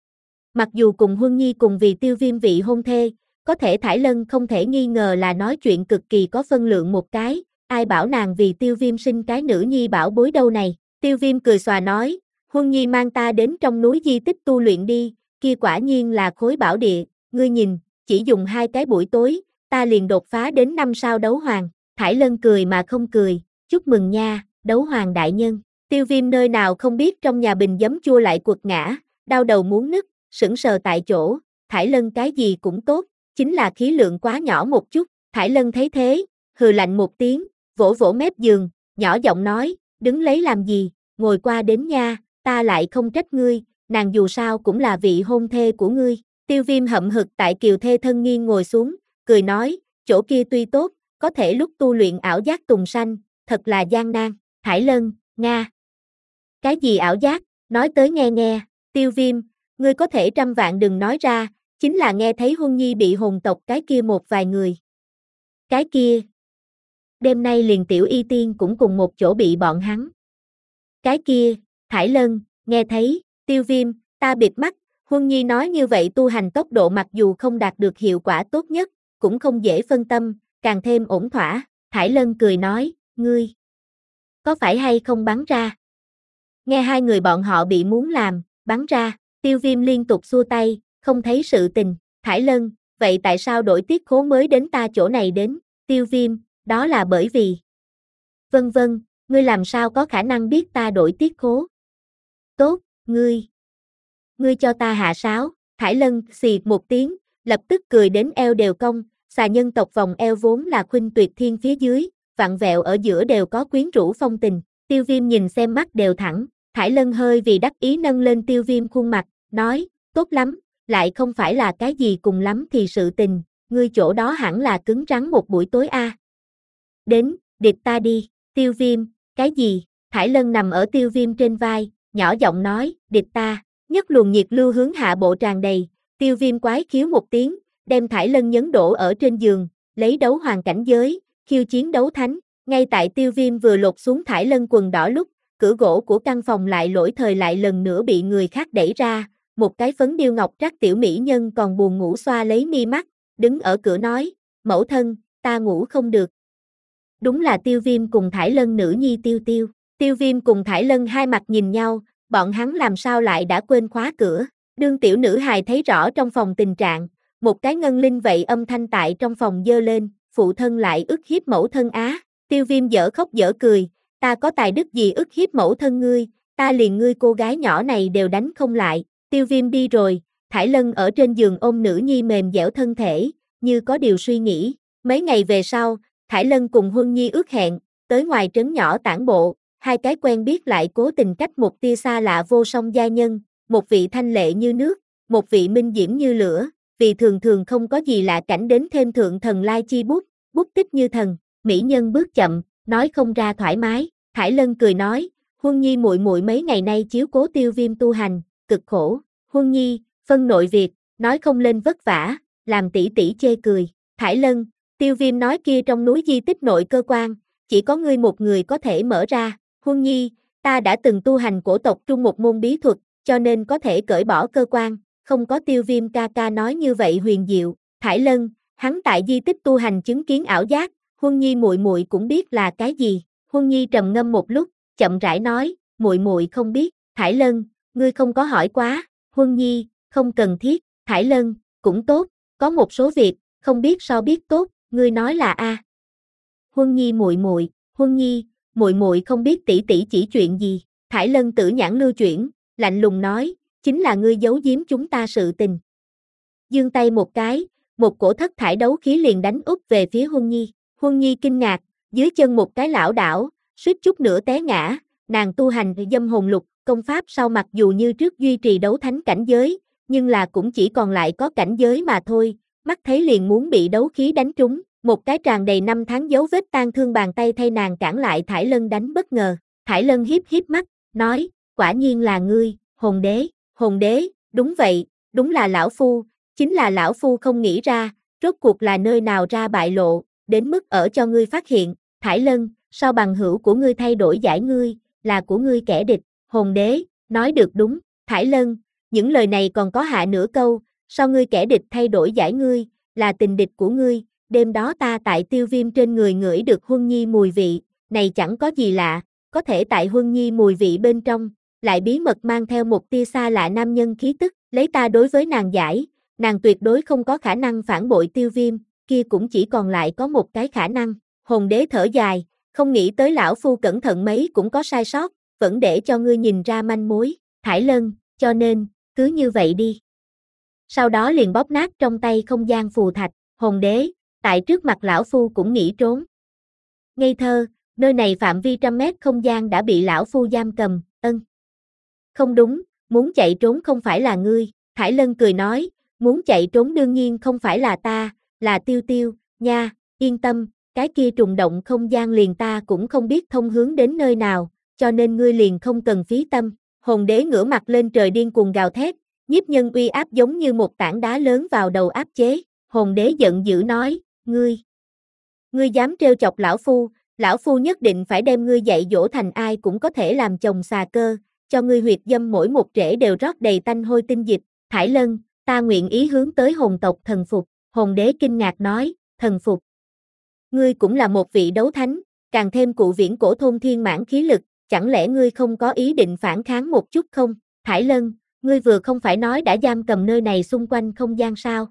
Mặc dù cùng Huân Nhi cùng vì Tiêu Viêm vị hôn thê, có thể Thải Lân không thể nghi ngờ là nói chuyện cực kỳ có phân lượng một cái, ai bảo nàng vì Tiêu Viêm sinh cái nữ nhi bảo bối đâu này. Tiêu Viêm cười xòa nói, Huân Nhi mang ta đến trong núi di tích tu luyện đi, kia quả nhiên là khối bảo địa, ngươi nhìn, chỉ dùng hai cái buổi tối, ta liền đột phá đến năm sao đấu hoàng. Thải Lân cười mà không cười, chúc mừng nha, đấu hoàng đại nhân. Tiêu Viêm nơi nào không biết trong nhà bình giấm chua lại quật ngã, đau đầu muốn nứt, sững sờ tại chỗ. Thải Lân cái gì cũng tốt, chính là khí lượng quá nhỏ một chút. Thải Lân thấy thế, hừ lạnh một tiếng, vỗ vỗ mép giường, nhỏ giọng nói, đứng lấy làm gì, ngồi qua đến nha, ta lại không trách ngươi, nàng dù sao cũng là vị hôn thê của ngươi. Tiêu Viêm hậm hực tại kiều thê thân nghiêng ngồi xuống, cười nói, chỗ kia tuy tốt, có thể lúc tu luyện ảo giác tùng sanh, thật là gian nan. Thải Lân, Nga. Cái gì ảo giác, nói tới nghe nghe. Tiêu Viêm, ngươi có thể trăm vạn đừng nói ra, chính là nghe thấy Huân Nhi bị hồn tộc cái kia một vài người. Cái kia. Đêm nay liền tiểu y tiên cũng cùng một chỗ bị bọn hắn. Cái kia, Thải Lân, nghe thấy. Tiêu Viêm, ta bịt mắt, Huân Nhi nói như vậy tu hành tốc độ mặc dù không đạt được hiệu quả tốt nhất, cũng không dễ phân tâm, càng thêm ổn thỏa. Thải Lân cười nói, ngươi, có phải hay không bắn ra? Nghe hai người bọn họ bị muốn làm, bắn ra, Tiêu Viêm liên tục xua tay, không thấy sự tình. Thải Lân, vậy tại sao đổi tiết khố mới đến ta chỗ này đến? Tiêu Viêm, đó là bởi vì. Vân vân, ngươi làm sao có khả năng biết ta đổi tiết khố? Tốt, ngươi. Ngươi cho ta hạ sáo. Thải Lân xì một tiếng, lập tức cười đến eo đều cong, xà nhân tộc vòng eo vốn là khuynh tuyệt thiên phía dưới, vặn vẹo ở giữa đều có quyến rũ phong tình. Tiêu Viêm nhìn xem mắt đều thẳng, Thải Lân hơi vì đắc ý nâng lên Tiêu Viêm khuôn mặt, nói, tốt lắm, lại không phải là cái gì cùng lắm thì sự tình, ngươi chỗ đó hẳn là cứng rắn một buổi tối a. À. Đến, địch ta đi. Tiêu Viêm, cái gì? Thải Lân nằm ở Tiêu Viêm trên vai, nhỏ giọng nói, địch ta. Nhất luồng nhiệt lưu hướng hạ bộ tràn đầy, Tiêu Viêm quái khiếu một tiếng, đem Thải Lân nhấn đổ ở trên giường, lấy đấu hoàng cảnh giới, khiêu chiến đấu thánh. Ngay tại Tiêu Viêm vừa lột xuống Thải Lân quần đỏ lúc, cửa gỗ của căn phòng lại lỗi thời lại lần nữa bị người khác đẩy ra, một cái phấn điêu ngọc trác tiểu mỹ nhân còn buồn ngủ xoa lấy mi mắt, đứng ở cửa nói, mẫu thân, ta ngủ không được. Đúng là Tiêu Viêm cùng Thải Lân nữ nhi Tiêu Tiêu. Tiêu Viêm cùng Thải Lân hai mặt nhìn nhau, bọn hắn làm sao lại đã quên khóa cửa. Đương tiểu nữ hài thấy rõ trong phòng tình trạng, một cái ngân linh vậy âm thanh tại trong phòng dơ lên, phụ thân lại ức hiếp mẫu thân á. Tiêu Viêm dở khóc dở cười, ta có tài đức gì ức hiếp mẫu thân ngươi, ta liền ngươi cô gái nhỏ này đều đánh không lại. Tiêu Viêm đi rồi, Thải Lân ở trên giường ôm nữ nhi mềm dẻo thân thể, như có điều suy nghĩ. Mấy ngày về sau, Thải Lân cùng Huân Nhi ước hẹn, tới ngoài trấn nhỏ tản bộ, hai cái quen biết lại cố tình cách một tia xa lạ vô song gia nhân, một vị thanh lệ như nước, một vị minh diễm như lửa, vì thường thường không có gì lạ cảnh đến thêm thượng thần lai chi bút, bút tích như thần. Mỹ nhân bước chậm, nói không ra thoải mái. Thải Lân cười nói, Huân Nhi muội muội mấy ngày nay chiếu cố Tiêu Viêm tu hành, cực khổ. Huân Nhi, phân nội việc, nói không lên vất vả, làm tỷ tỷ chê cười. Thải Lân, Tiêu Viêm nói kia trong núi di tích nội cơ quan, chỉ có ngươi một người có thể mở ra. Huân Nhi, ta đã từng tu hành cổ tộc trung một môn bí thuật, cho nên có thể cởi bỏ cơ quan, không có Tiêu Viêm ca ca nói như vậy huyền diệu. Thải Lân, hắn tại di tích tu hành chứng kiến ảo giác, Huân Nhi muội muội cũng biết là cái gì. Huân Nhi trầm ngâm một lúc, chậm rãi nói, muội muội không biết. Thải Lân, ngươi không có hỏi quá. Huân Nhi, không cần thiết. Thải Lân, cũng tốt, có một số việc, không biết so biết tốt, ngươi nói là a. À. Huân Nhi muội muội, Huân Nhi, muội muội không biết tỷ tỷ chỉ chuyện gì. Thải Lân tử nhãn lưu chuyển, lạnh lùng nói, chính là ngươi giấu giếm chúng ta sự tình. Giương tay một cái, một cổ thất thải đấu khí liền đánh úp về phía Huân Nhi. Huân Nhi kinh ngạc, dưới chân một cái lảo đảo, suýt chút nữa té ngã, nàng tu hành dâm hồn lục, công pháp sau mặc dù như trước duy trì đấu thánh cảnh giới, nhưng là cũng chỉ còn lại có cảnh giới mà thôi, mắt thấy liền muốn bị đấu khí đánh trúng, Một cái tràn đầy năm tháng dấu vết tang thương bàn tay thay nàng cản lại Thải Lân đánh bất ngờ. Thải Lân hiếp hiếp mắt, nói, quả nhiên là ngươi, hồn đế, hồn đế, đúng vậy, đúng là lão phu, chính là lão phu không nghĩ ra, rốt cuộc là nơi nào ra bại lộ, đến mức ở cho ngươi phát hiện. Thải Lân, sao bằng hữu của ngươi thay đổi giải ngươi, là của ngươi kẻ địch, hồn đế, nói được đúng. Thải Lân, những lời này còn có hạ nửa câu, sao ngươi kẻ địch thay đổi giải ngươi, là tình địch của ngươi, đêm đó ta tại Tiêu Viêm trên người ngửi được Huân Nhi mùi vị, này chẳng có gì lạ, có thể tại Huân Nhi mùi vị bên trong, lại bí mật mang theo một tia xa lạ nam nhân khí tức, lấy ta đối với nàng giải, nàng tuyệt đối không có khả năng phản bội Tiêu Viêm, kia cũng chỉ còn lại có một cái khả năng. Hồn đế thở dài, không nghĩ tới lão phu cẩn thận mấy cũng có sai sót, vẫn để cho ngươi nhìn ra manh mối. Thải Lân, cho nên, cứ như vậy đi. Sau đó liền bóp nát trong tay không gian phù thạch, hồn đế, tại trước mặt lão phu cũng nghĩ trốn. Ngây thơ, nơi này phạm vi trăm mét không gian đã bị lão phu giam cầm, ân. Không đúng, muốn chạy trốn không phải là ngươi, Thải Lân cười nói, muốn chạy trốn đương nhiên không phải là ta, là Tiêu Tiêu, nha, yên tâm, cái kia trùng động không gian liền ta cũng không biết thông hướng đến nơi nào, cho nên ngươi liền không cần phí tâm. Hồn đế ngửa mặt lên trời điên cuồng gào thét, nhiếp nhân uy áp giống như một tảng đá lớn vào đầu áp chế. Hồn đế giận dữ nói, ngươi, ngươi dám trêu chọc lão phu, lão phu nhất định phải đem ngươi dạy dỗ thành ai cũng có thể làm chồng xà cơ, cho ngươi huyệt dâm mỗi một rễ đều rót đầy tanh hôi tinh dịch. Thải Lân, ta nguyện ý hướng tới hồn tộc thần phục. Hồn đế kinh ngạc nói, thần phục. Ngươi cũng là một vị đấu thánh, càng thêm cụ viễn cổ thôn thiên mãn khí lực, chẳng lẽ ngươi không có ý định phản kháng một chút không? Thải Lân, ngươi vừa không phải nói đã giam cầm nơi này xung quanh không gian sao?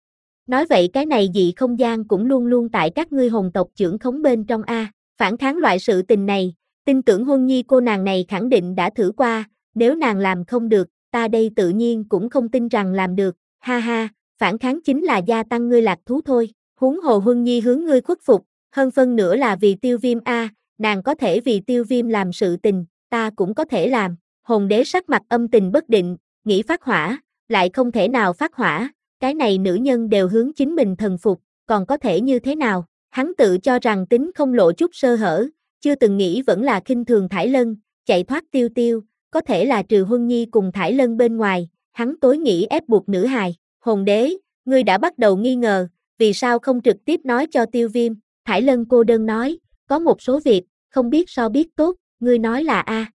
Nói vậy cái này dị không gian cũng luôn luôn tại các ngươi hồn tộc trưởng khống bên trong a, phản kháng loại sự tình này, tin tưởng Huân Nhi cô nàng này khẳng định đã thử qua, nếu nàng làm không được, ta đây tự nhiên cũng không tin rằng làm được, ha ha, phản kháng chính là gia tăng ngươi lạc thú thôi, huống hồ Huân Nhi hướng ngươi khuất phục, hơn phân nữa là vì Tiêu Viêm a, nàng có thể vì Tiêu Viêm làm sự tình, ta cũng có thể làm. Hồn đế sắc mặt âm tình bất định, nghĩ phát hỏa, lại không thể nào phát hỏa, cái này nữ nhân đều hướng chính mình thần phục, còn có thể như thế nào? Hắn tự cho rằng tính không lộ chút sơ hở, chưa từng nghĩ vẫn là khinh thường Thải Lân, chạy thoát Tiêu Tiêu, có thể là trừ Huân Nhi cùng Thải Lân bên ngoài, hắn tối nghĩ ép buộc nữ hài. Hồn đế, ngươi đã bắt đầu nghi ngờ, vì sao không trực tiếp nói cho Tiêu Viêm? Thải Lân cô đơn nói, có một số việc, không biết so biết tốt, ngươi nói là a.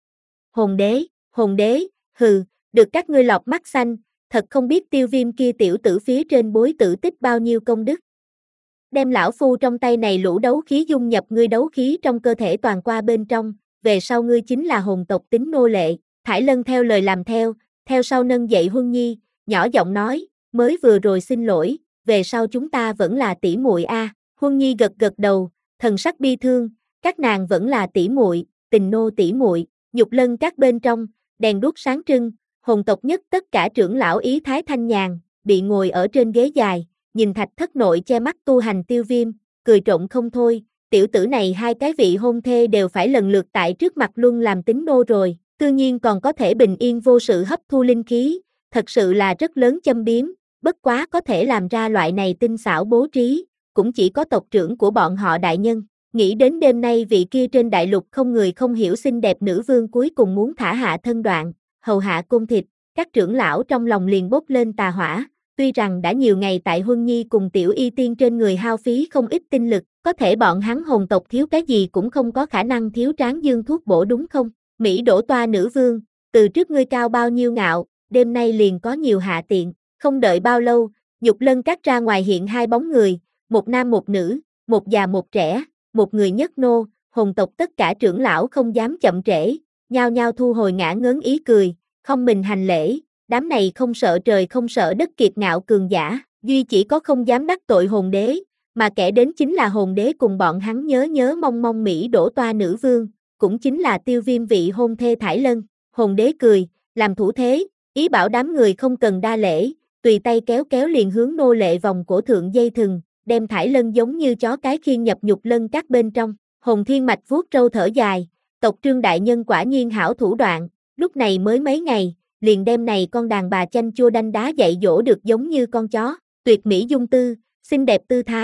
Hồn đế, hồn đế, hừ, được các ngươi lọt mắt xanh, thật không biết Tiêu Viêm kia tiểu tử phía trên bối tử tích bao nhiêu công đức. Đem lão phu trong tay này lũ đấu khí dung nhập ngươi đấu khí trong cơ thể toàn qua bên trong, về sau ngươi chính là hồn tộc tính nô lệ. Thải Lân theo lời làm theo, theo sau nâng dậy Huân Nhi, nhỏ giọng nói, mới vừa rồi xin lỗi, về sau chúng ta vẫn là tỷ muội a. Huân Nhi gật gật đầu, thần sắc bi thương, các nàng vẫn là tỷ muội, tình nô tỷ muội. Nhục Lân các bên trong, đèn đuốc sáng trưng, hồn tộc nhất tất cả trưởng lão ý thái thanh nhàn, bị ngồi ở trên ghế dài, nhìn Thạch thất nội che mắt tu hành Tiêu Viêm, cười trộn không thôi, tiểu tử này hai cái vị hôn thê đều phải lần lượt tại trước mặt luân làm tín nô rồi, tự nhiên còn có thể bình yên vô sự hấp thu linh khí, thật sự là rất lớn châm biếm, bất quá có thể làm ra loại này tinh xảo bố trí, cũng chỉ có tộc trưởng của bọn họ đại nhân. Nghĩ đến đêm nay vị kia trên đại lục không người không hiểu xinh đẹp nữ vương cuối cùng muốn thả hạ thân đoạn, hầu hạ côn thịt, các trưởng lão trong lòng liền bốc lên tà hỏa, tuy rằng đã nhiều ngày tại Huân Nhi cùng tiểu y tiên trên người hao phí không ít tinh lực, có thể bọn hắn hồn tộc thiếu cái gì cũng không có khả năng thiếu Tráng Dương thuốc bổ đúng không? Mỹ đổ toa nữ vương, từ trước ngươi cao bao nhiêu ngạo, đêm nay liền có nhiều hạ tiện, không đợi bao lâu, Nhục Lân cắt ra ngoài hiện hai bóng người, một nam một nữ, một già một trẻ, một người nhất nô, hồn tộc tất cả trưởng lão không dám chậm trễ, nhao nhao thu hồi ngã ngớn ý cười, không mình hành lễ, đám này không sợ trời không sợ đất kiệt ngạo cường giả, duy chỉ có không dám đắc tội hồn đế, mà kẻ đến chính là hồn đế cùng bọn hắn nhớ nhớ mong mong Mỹ đổ toa nữ vương, cũng chính là Tiêu Viêm vị hôn thê Thải Lân. Hồn đế cười, làm thủ thế, ý bảo đám người không cần đa lễ, tùy tay kéo kéo liền hướng nô lệ vòng cổ thượng dây thừng, đem Thải Lân giống như chó cái khiên nhập Nhục Lân các bên trong. Hồn Thiên Mạch vuốt râu thở dài, tộc Trương đại nhân quả nhiên hảo thủ đoạn, lúc này mới mấy ngày, liền đem này con đàn bà chanh chua đanh đá dạy dỗ được giống như con chó, tuyệt mỹ dung tư, xinh đẹp tư thái,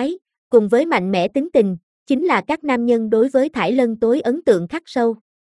cùng với mạnh mẽ tính tình, chính là các nam nhân đối với Thải Lân tối ấn tượng khắc sâu.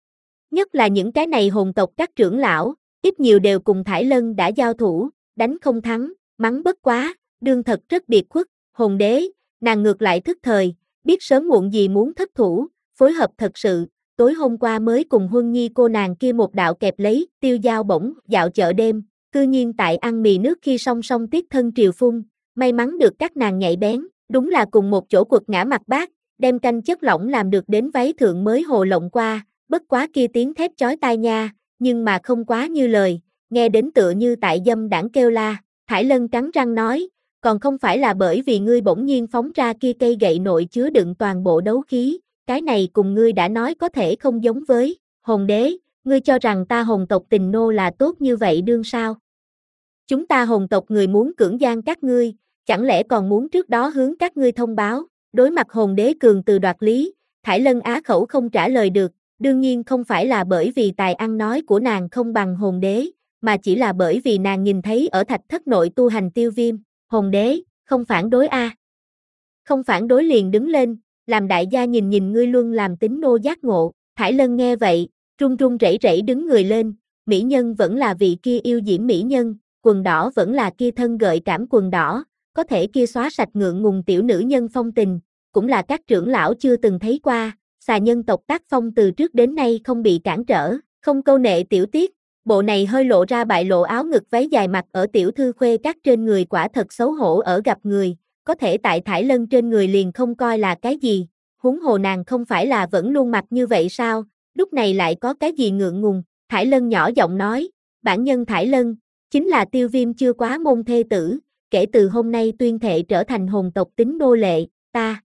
Nhất là những cái này hồn tộc các trưởng lão, ít nhiều đều cùng Thải Lân đã giao thủ, đánh không thắng, mắng bất quá, đương thật rất biệt khuất, hồn đế, nàng ngược lại thức thời, biết sớm muộn gì muốn thất thủ, phối hợp thật sự, tối hôm qua mới cùng Huân Nhi cô nàng kia một đạo kẹp lấy, tiêu dao bổng, dạo chợ đêm, cư nhiên tại ăn mì nước khi song song tiết thân triều phun, may mắn được các nàng nhạy bén, đúng là cùng một chỗ quật ngã mặt bác, đem canh chất lỏng làm được đến váy thượng mới hồ lộng qua, bất quá kia tiếng thét chói tai nha, nhưng mà không quá như lời, nghe đến tựa như tại dâm đảng kêu la, Thải Lân cắn răng nói, còn không phải là bởi vì ngươi bỗng nhiên phóng ra kia cây gậy nội chứa đựng toàn bộ đấu khí, cái này cùng ngươi đã nói có thể không giống với, hồn đế, ngươi cho rằng ta hồn tộc tình nô là tốt như vậy đương sao? Chúng ta hồn tộc người muốn cưỡng gian các ngươi, chẳng lẽ còn muốn trước đó hướng các ngươi thông báo, đối mặt hồn đế cường từ đoạt lý, Thải Lân á khẩu không trả lời được, đương nhiên không phải là bởi vì tài ăn nói của nàng không bằng hồn đế, mà chỉ là bởi vì nàng nhìn thấy ở thạch thất nội tu hành Tiêu Viêm, hồn đế, không phản đối a. À. Không phản đối liền đứng lên, làm đại gia nhìn nhìn ngươi luôn làm tính nô giác ngộ, Thải Lân nghe vậy, run run rẩy rẩy đứng người lên, mỹ nhân vẫn là vị kia yêu diễm mỹ nhân, quần đỏ vẫn là kia thân gợi cảm quần đỏ, có thể kia xóa sạch ngượng ngùng tiểu nữ nhân phong tình, cũng là các trưởng lão chưa từng thấy qua, xà nhân tộc tác phong từ trước đến nay không bị cản trở, không câu nệ tiểu tiết, bộ này hơi lộ ra bại lộ áo ngực váy dài mặc ở tiểu thư khuê các trên người quả thật xấu hổ ở gặp người, có thể tại Thải Lân trên người liền không coi là cái gì, huống hồ nàng không phải là vẫn luôn mặc như vậy sao, lúc này lại có cái gì ngượng ngùng, Thải Lân nhỏ giọng nói, bản nhân Thải Lân, chính là Tiêu Viêm chưa quá môn thê tử, kể từ hôm nay tuyên thệ trở thành hồn tộc tính nô lệ, ta,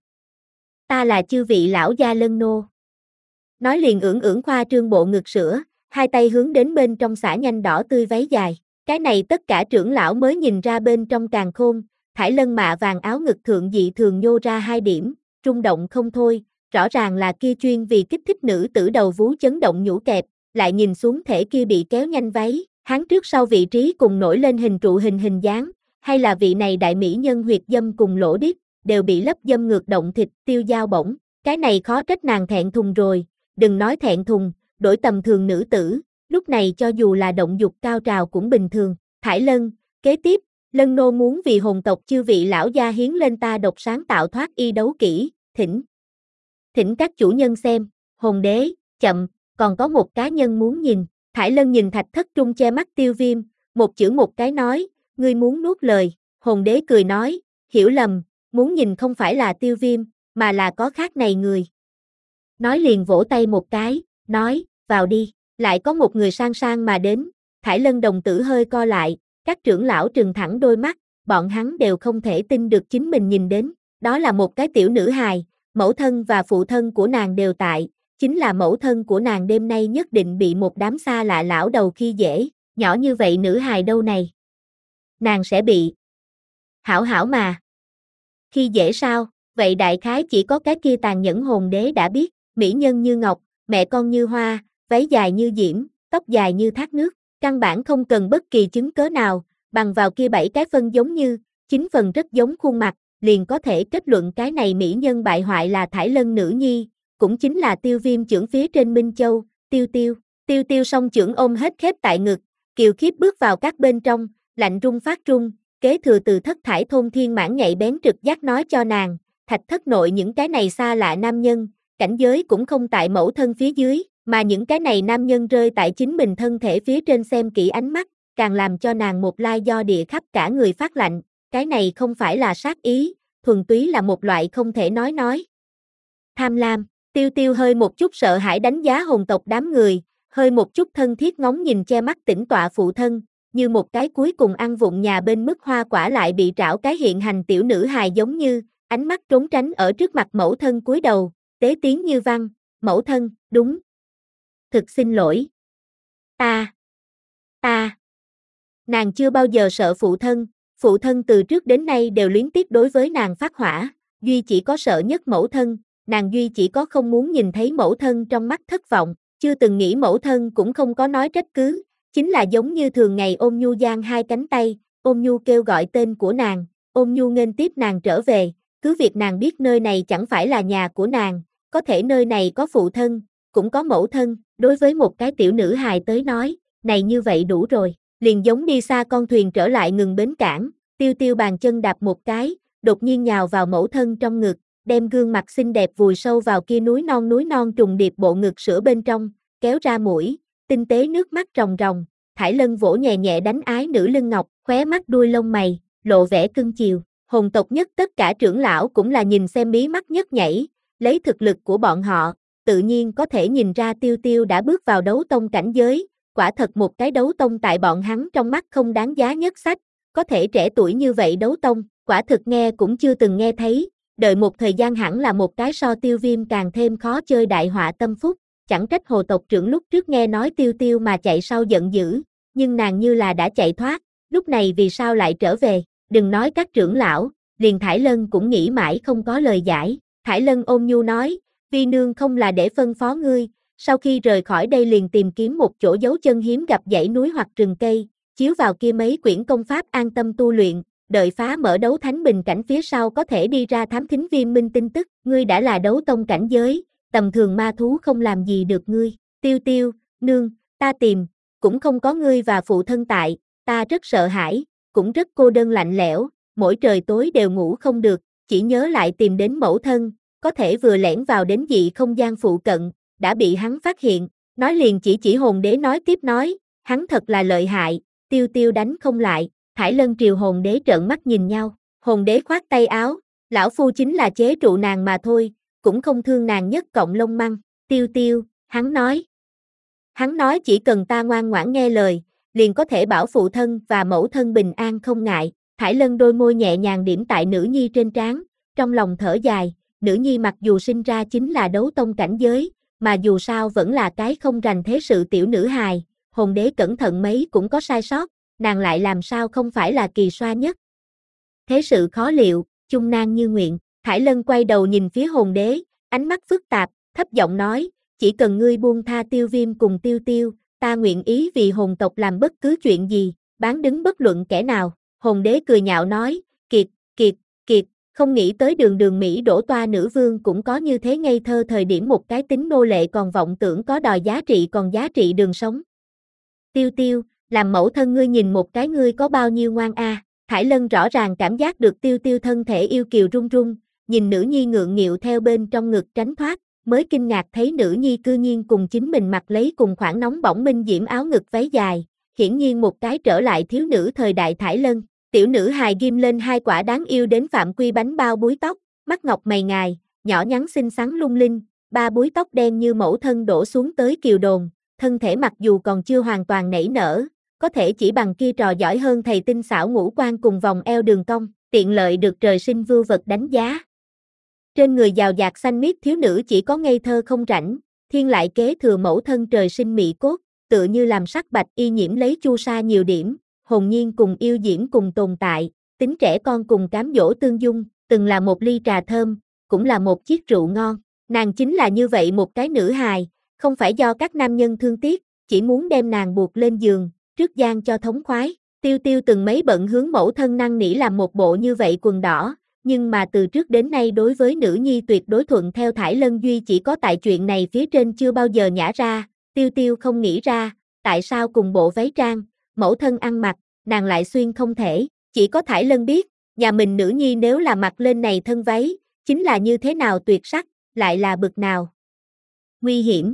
ta là chư vị lão gia lân nô. Nói liền ưỡn ưỡn khoa trương bộ ngực sữa, hai tay hướng đến bên trong xả nhanh đỏ tươi váy dài, cái này tất cả trưởng lão mới nhìn ra bên trong càn khôn, Thải Lân mạ vàng áo ngực thượng dị thường nhô ra hai điểm, rung động không thôi, rõ ràng là kia chuyên vì kích thích nữ tử đầu vú chấn động nhũ kẹp, lại nhìn xuống thể kia bị kéo nhanh váy, hắn trước sau vị trí cùng nổi lên hình trụ hình hình dáng, hay là vị này đại mỹ nhân huyệt dâm cùng lỗ điếc, đều bị lấp dâm ngược động thịt tiêu dao bổng, cái này khó trách nàng thẹn thùng rồi, đừng nói thẹn thùng, đổi tầm thường nữ tử, lúc này cho dù là động dục cao trào cũng bình thường, Thải Lân, kế tiếp, Lân nô muốn vì hồn tộc chư vị lão gia hiến lên ta độc sáng tạo thoát y đấu kỹ, thỉnh. Thỉnh các chủ nhân xem, hồn đế, chậm, còn có một cá nhân muốn nhìn, Thải Lân nhìn thạch thất trung che mắt Tiêu Viêm, một chữ một cái nói, ngươi muốn nuốt lời, hồn đế cười nói, hiểu lầm, muốn nhìn không phải là Tiêu Viêm, mà là có khác này người. Nói liền vỗ tay một cái, nói, vào đi, lại có một người sang sang mà đến, Thải Lân đồng tử hơi co lại, các trưởng lão trừng thẳng đôi mắt, bọn hắn đều không thể tin được chính mình nhìn đến, đó là một cái tiểu nữ hài, mẫu thân và phụ thân của nàng đều tại, chính là mẫu thân của nàng đêm nay nhất định bị một đám xa lạ lão đầu khi dễ, nhỏ như vậy nữ hài đâu này. Nàng sẽ bị hảo hảo mà. Khi dễ sao, vậy đại khái chỉ có cái kia tàn nhẫn hồn đế đã biết, mỹ nhân như ngọc, mẹ con như hoa, váy dài như diễm, tóc dài như thác nước, căn bản không cần bất kỳ chứng cớ nào, bằng vào kia bảy cái phân giống như, chín phần rất giống khuôn mặt, liền có thể kết luận cái này mỹ nhân bại hoại là Thải Lân nữ nhi, cũng chính là Tiêu Viêm chưởng phía trên Minh Châu, Tiêu Tiêu, Tiêu Tiêu song chưởng ôm hết khép tại ngực, kiều khiếp bước vào các bên trong, lạnh run phát run, kế thừa từ thất thải thôn thiên mãn nhạy bén trực giác nói cho nàng, thạch thất nội những cái này xa lạ nam nhân, cảnh giới cũng không tại mẫu thân phía dưới, mà những cái này nam nhân rơi tại chính mình thân thể phía trên xem kỹ ánh mắt, càng làm cho nàng một lai do địa khắp cả người phát lạnh, cái này không phải là sát ý, thuần túy là một loại không thể nói nói. Tham lam, Tiêu Tiêu hơi một chút sợ hãi đánh giá hồn tộc đám người, hơi một chút thân thiết ngóng nhìn che mắt tĩnh tọa phụ thân, như một cái cuối cùng ăn vụng nhà bên mức hoa quả lại bị trảo cái hiện hành tiểu nữ hài giống như, ánh mắt trốn tránh ở trước mặt mẫu thân cúi đầu, tế tiếng như văn, mẫu thân, đúng. Thực xin lỗi. Ta. Ta. Nàng chưa bao giờ sợ phụ thân, phụ thân từ trước đến nay đều luyến tiếc đối với nàng phát hỏa, duy chỉ có sợ nhất mẫu thân, nàng duy chỉ có không muốn nhìn thấy mẫu thân trong mắt thất vọng, chưa từng nghĩ mẫu thân cũng không có nói trách cứ, chính là giống như thường ngày ôm nhu giang hai cánh tay, ôm nhu kêu gọi tên của nàng, ôm nhu nghênh tiếp nàng trở về, cứ việc nàng biết nơi này chẳng phải là nhà của nàng, có thể nơi này có phụ thân, cũng có mẫu thân, đối với một cái tiểu nữ hài tới nói, này như vậy đủ rồi, liền giống đi xa con thuyền trở lại ngừng bến cảng, Tiêu Tiêu bàn chân đạp một cái, đột nhiên nhào vào mẫu thân trong ngực, đem gương mặt xinh đẹp vùi sâu vào kia núi non núi non trùng điệp bộ ngực sữa bên trong, kéo ra mũi, tinh tế nước mắt ròng ròng, Thải Lân vỗ nhẹ nhẹ đánh ái nữ lưng ngọc, khóe mắt đuôi lông mày, lộ vẻ cưng chiều, hồn tộc nhất tất cả trưởng lão cũng là nhìn xem mí mắt nhất nhảy, lấy thực lực của bọn họ, tự nhiên có thể nhìn ra Tiêu Tiêu đã bước vào đấu tông cảnh giới, quả thật một cái đấu tông tại bọn hắn trong mắt không đáng giá nhất sách, có thể trẻ tuổi như vậy đấu tông, quả thực nghe cũng chưa từng nghe thấy, đợi một thời gian hẳn là một cái so Tiêu Viêm càng thêm khó chơi đại họa tâm phúc, chẳng trách hồ tộc trưởng lúc trước nghe nói Tiêu Tiêu mà chạy sau giận dữ, nhưng nàng như là đã chạy thoát, lúc này vì sao lại trở về, đừng nói các trưởng lão, liền Thải Lân cũng nghĩ mãi không có lời giải, Thải Lân ôn nhu nói, vi nương không là để phân phó ngươi, sau khi rời khỏi đây liền tìm kiếm một chỗ dấu chân hiếm gặp dãy núi hoặc rừng cây, chiếu vào kia mấy quyển công pháp an tâm tu luyện, đợi phá mở đấu thánh bình cảnh phía sau có thể đi ra thám thính Viêm Minh tin tức, ngươi đã là đấu tông cảnh giới, tầm thường ma thú không làm gì được ngươi, Tiêu Tiêu, nương, ta tìm, cũng không có ngươi và phụ thân tại, ta rất sợ hãi, cũng rất cô đơn lạnh lẽo, mỗi trời tối đều ngủ không được, chỉ nhớ lại tìm đến mẫu thân, có thể vừa lẻn vào đến dị không gian phụ cận, đã bị hắn phát hiện, nói liền chỉ chỉ hồn đế nói tiếp nói, hắn thật là lợi hại, Tiêu Tiêu đánh không lại, Thải Lân triều hồn đế trợn mắt nhìn nhau, hồn đế khoát tay áo, lão phu chính là chế trụ nàng mà thôi, cũng không thương nàng nhất cộng lông măng, Tiêu Tiêu, hắn nói. Hắn nói chỉ cần ta ngoan ngoãn nghe lời, liền có thể bảo phụ thân và mẫu thân bình an không ngại, Thải Lân đôi môi nhẹ nhàng điểm tại nữ nhi trên trán, trong lòng thở dài, nữ nhi mặc dù sinh ra chính là đấu tông cảnh giới, mà dù sao vẫn là cái không rành thế sự tiểu nữ hài, hồn đế cẩn thận mấy cũng có sai sót, nàng lại làm sao không phải là kỳ xoa nhất. Thế sự khó liệu, chung nan như nguyện, Thải Lân quay đầu nhìn phía hồn đế, ánh mắt phức tạp, thấp giọng nói, chỉ cần ngươi buông tha Tiêu Viêm cùng Tiêu Tiêu, ta nguyện ý vì hồn tộc làm bất cứ chuyện gì, bán đứng bất luận kẻ nào, hồn đế cười nhạo nói, kiệt, kiệt, kiệt, không nghĩ tới đường đường Mỹ đổ toa nữ vương cũng có như thế ngây thơ thời điểm một cái tính nô lệ còn vọng tưởng có đòi giá trị còn giá trị đường sống. Tiêu Tiêu, làm mẫu thân ngươi nhìn một cái ngươi có bao nhiêu ngoan a, à. Thải Lân rõ ràng cảm giác được Tiêu Tiêu thân thể yêu kiều run run, nhìn nữ nhi ngượng nghịu theo bên trong ngực tránh thoát, mới kinh ngạc thấy nữ nhi cư nhiên cùng chính mình mặc lấy cùng khoảng nóng bỏng minh diễm áo ngực váy dài, hiển nhiên một cái trở lại thiếu nữ thời đại Thải Lân, tiểu nữ hài ghim lên hai quả đáng yêu đến phạm quy bánh bao búi tóc, mắt ngọc mày ngài, nhỏ nhắn xinh xắn lung linh, ba búi tóc đen như mẫu thân đổ xuống tới kiều đồn, thân thể mặc dù còn chưa hoàn toàn nảy nở, có thể chỉ bằng kia trò giỏi hơn thầy tinh xảo ngũ quan cùng vòng eo đường cong, tiện lợi được trời sinh vưu vật đánh giá. Trên người giàu dạt xanh miết thiếu nữ chỉ có ngây thơ không rảnh, thiên lại kế thừa mẫu thân trời sinh mỹ cốt, tựa như làm sắc bạch y nhiễm lấy chu sa nhiều điểm, hồn nhiên cùng yêu diễm cùng tồn tại, tính trẻ con cùng cám dỗ tương dung, từng là một ly trà thơm, cũng là một chiếc rượu ngon, nàng chính là như vậy một cái nữ hài, không phải do các nam nhân thương tiếc, chỉ muốn đem nàng buộc lên giường, trước gian cho thống khoái, Tiêu Tiêu từng mấy bận hướng mẫu thân năn nỉ làm một bộ như vậy quần đỏ, nhưng mà từ trước đến nay đối với nữ nhi tuyệt đối thuận theo Thải Lân duy chỉ có tại chuyện này phía trên chưa bao giờ nhả ra, Tiêu Tiêu không nghĩ ra, tại sao cùng bộ váy trang, mẫu thân ăn mặc, nàng lại xuyên không thể, chỉ có Thải Lân biết, nhà mình nữ nhi nếu là mặc lên này thân váy, chính là như thế nào tuyệt sắc, lại là bực nào nguy hiểm.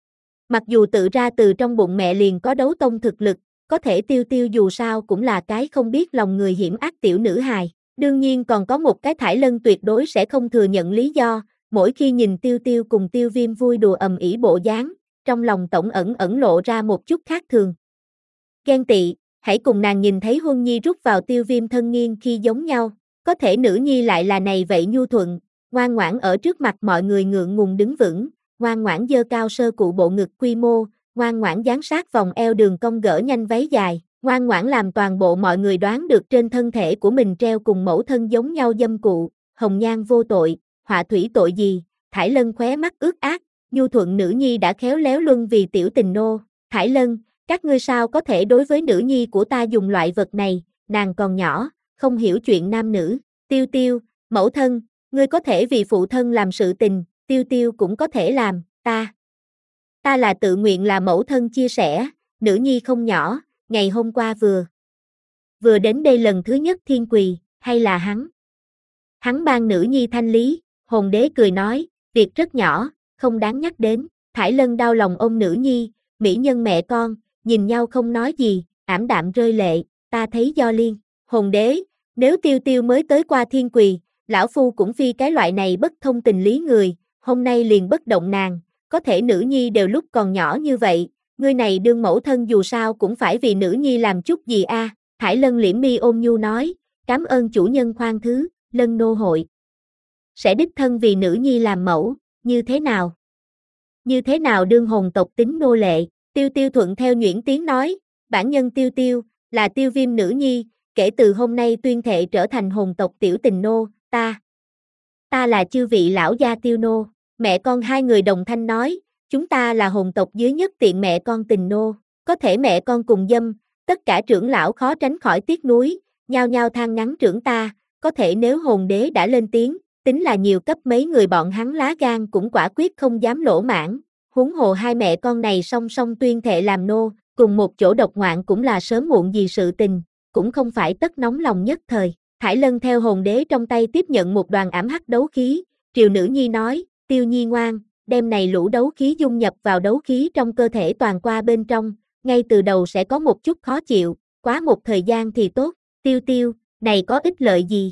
Mặc dù tự ra từ trong bụng mẹ liền có đấu tông thực lực, có thể Tiêu Tiêu dù sao cũng là cái không biết lòng người hiểm ác tiểu nữ hài. Đương nhiên còn có một cái Thải Lân tuyệt đối sẽ không thừa nhận lý do, mỗi khi nhìn Tiêu Tiêu cùng Tiêu Viêm vui đùa ầm ĩ bộ dáng, trong lòng tổng ẩn ẩn lộ ra một chút khác thường. Ghen tị, hãy cùng nàng nhìn thấy Huân Nhi rút vào Tiêu Viêm thân nghiêng khi giống nhau, có thể nữ nhi lại là này vậy nhu thuận, ngoan ngoãn ở trước mặt mọi người ngượng ngùng đứng vững, ngoan ngoãn dơ cao sơ cụ bộ ngực quy mô, ngoan ngoãn dán sát vòng eo đường cong gỡ nhanh váy dài, ngoan ngoãn làm toàn bộ mọi người đoán được trên thân thể của mình treo cùng mẫu thân giống nhau dâm cụ, hồng nhan vô tội, họa thủy tội gì, Thải Lân khóe mắt ướt át, nhu thuận nữ nhi đã khéo léo luân vì tiểu tình nô, Thải Lân, các ngươi sao có thể đối với nữ nhi của ta dùng loại vật này, nàng còn nhỏ, không hiểu chuyện nam nữ, Tiêu Tiêu, mẫu thân, Ngươi có thể vì phụ thân làm sự tình, Tiêu Tiêu cũng có thể làm, ta. Ta là tự nguyện là mẫu thân chia sẻ, nữ nhi không nhỏ, ngày hôm qua vừa. Vừa đến đây lần thứ nhất thiên quỳ, hay là hắn? Hắn ban nữ nhi thanh lý, hồn đế cười nói, việc rất nhỏ, không đáng nhắc đến. Thải Lân đau lòng ôm nữ nhi, mỹ nhân mẹ con, nhìn nhau không nói gì, ảm đạm rơi lệ, ta thấy do liên. Hồn đế, nếu Tiêu Tiêu mới tới qua thiên quỳ, lão phu cũng phi cái loại này bất thông tình lý người, hôm nay liền bất động nàng, có thể nữ nhi đều lúc còn nhỏ như vậy, ngươi này đương mẫu thân dù sao cũng phải vì nữ nhi làm chút gì a. À? Thải Lân liễm mi ôn nhu nói, cảm ơn chủ nhân khoan thứ, Lân nô hội. Sẽ đích thân vì nữ nhi làm mẫu, như thế nào? Như thế nào đương hồn tộc tính nô lệ? Tiêu Tiêu thuận theo nhuyễn tiếng nói, bản nhân Tiêu Tiêu, là Tiêu Viêm nữ nhi, kể từ hôm nay tuyên thệ trở thành hồn tộc tiểu tình nô, ta. Ta là chư vị lão gia Tiêu nô, mẹ con hai người đồng thanh nói, chúng ta là hồn tộc dưới nhất tiện mẹ con tình nô, có thể mẹ con cùng dâm, tất cả trưởng lão khó tránh khỏi tiếc nuối, nhao nhao than ngắn trưởng ta, có thể nếu hồn đế đã lên tiếng, tính là nhiều cấp mấy người bọn hắn lá gan cũng quả quyết không dám lỗ mãn, huống hồ hai mẹ con này song song tuyên thệ làm nô, cùng một chỗ độc ngoạn cũng là sớm muộn gì sự tình, cũng không phải tất nóng lòng nhất thời. Thải Lân theo hồn đế trong tay tiếp nhận một đoàn ảm hắc đấu khí, triều nữ nhi nói, Tiêu nhi ngoan, đem này lũ đấu khí dung nhập vào đấu khí trong cơ thể toàn qua bên trong, ngay từ đầu sẽ có một chút khó chịu, quá một thời gian thì tốt, Tiêu Tiêu, này có ích lợi gì?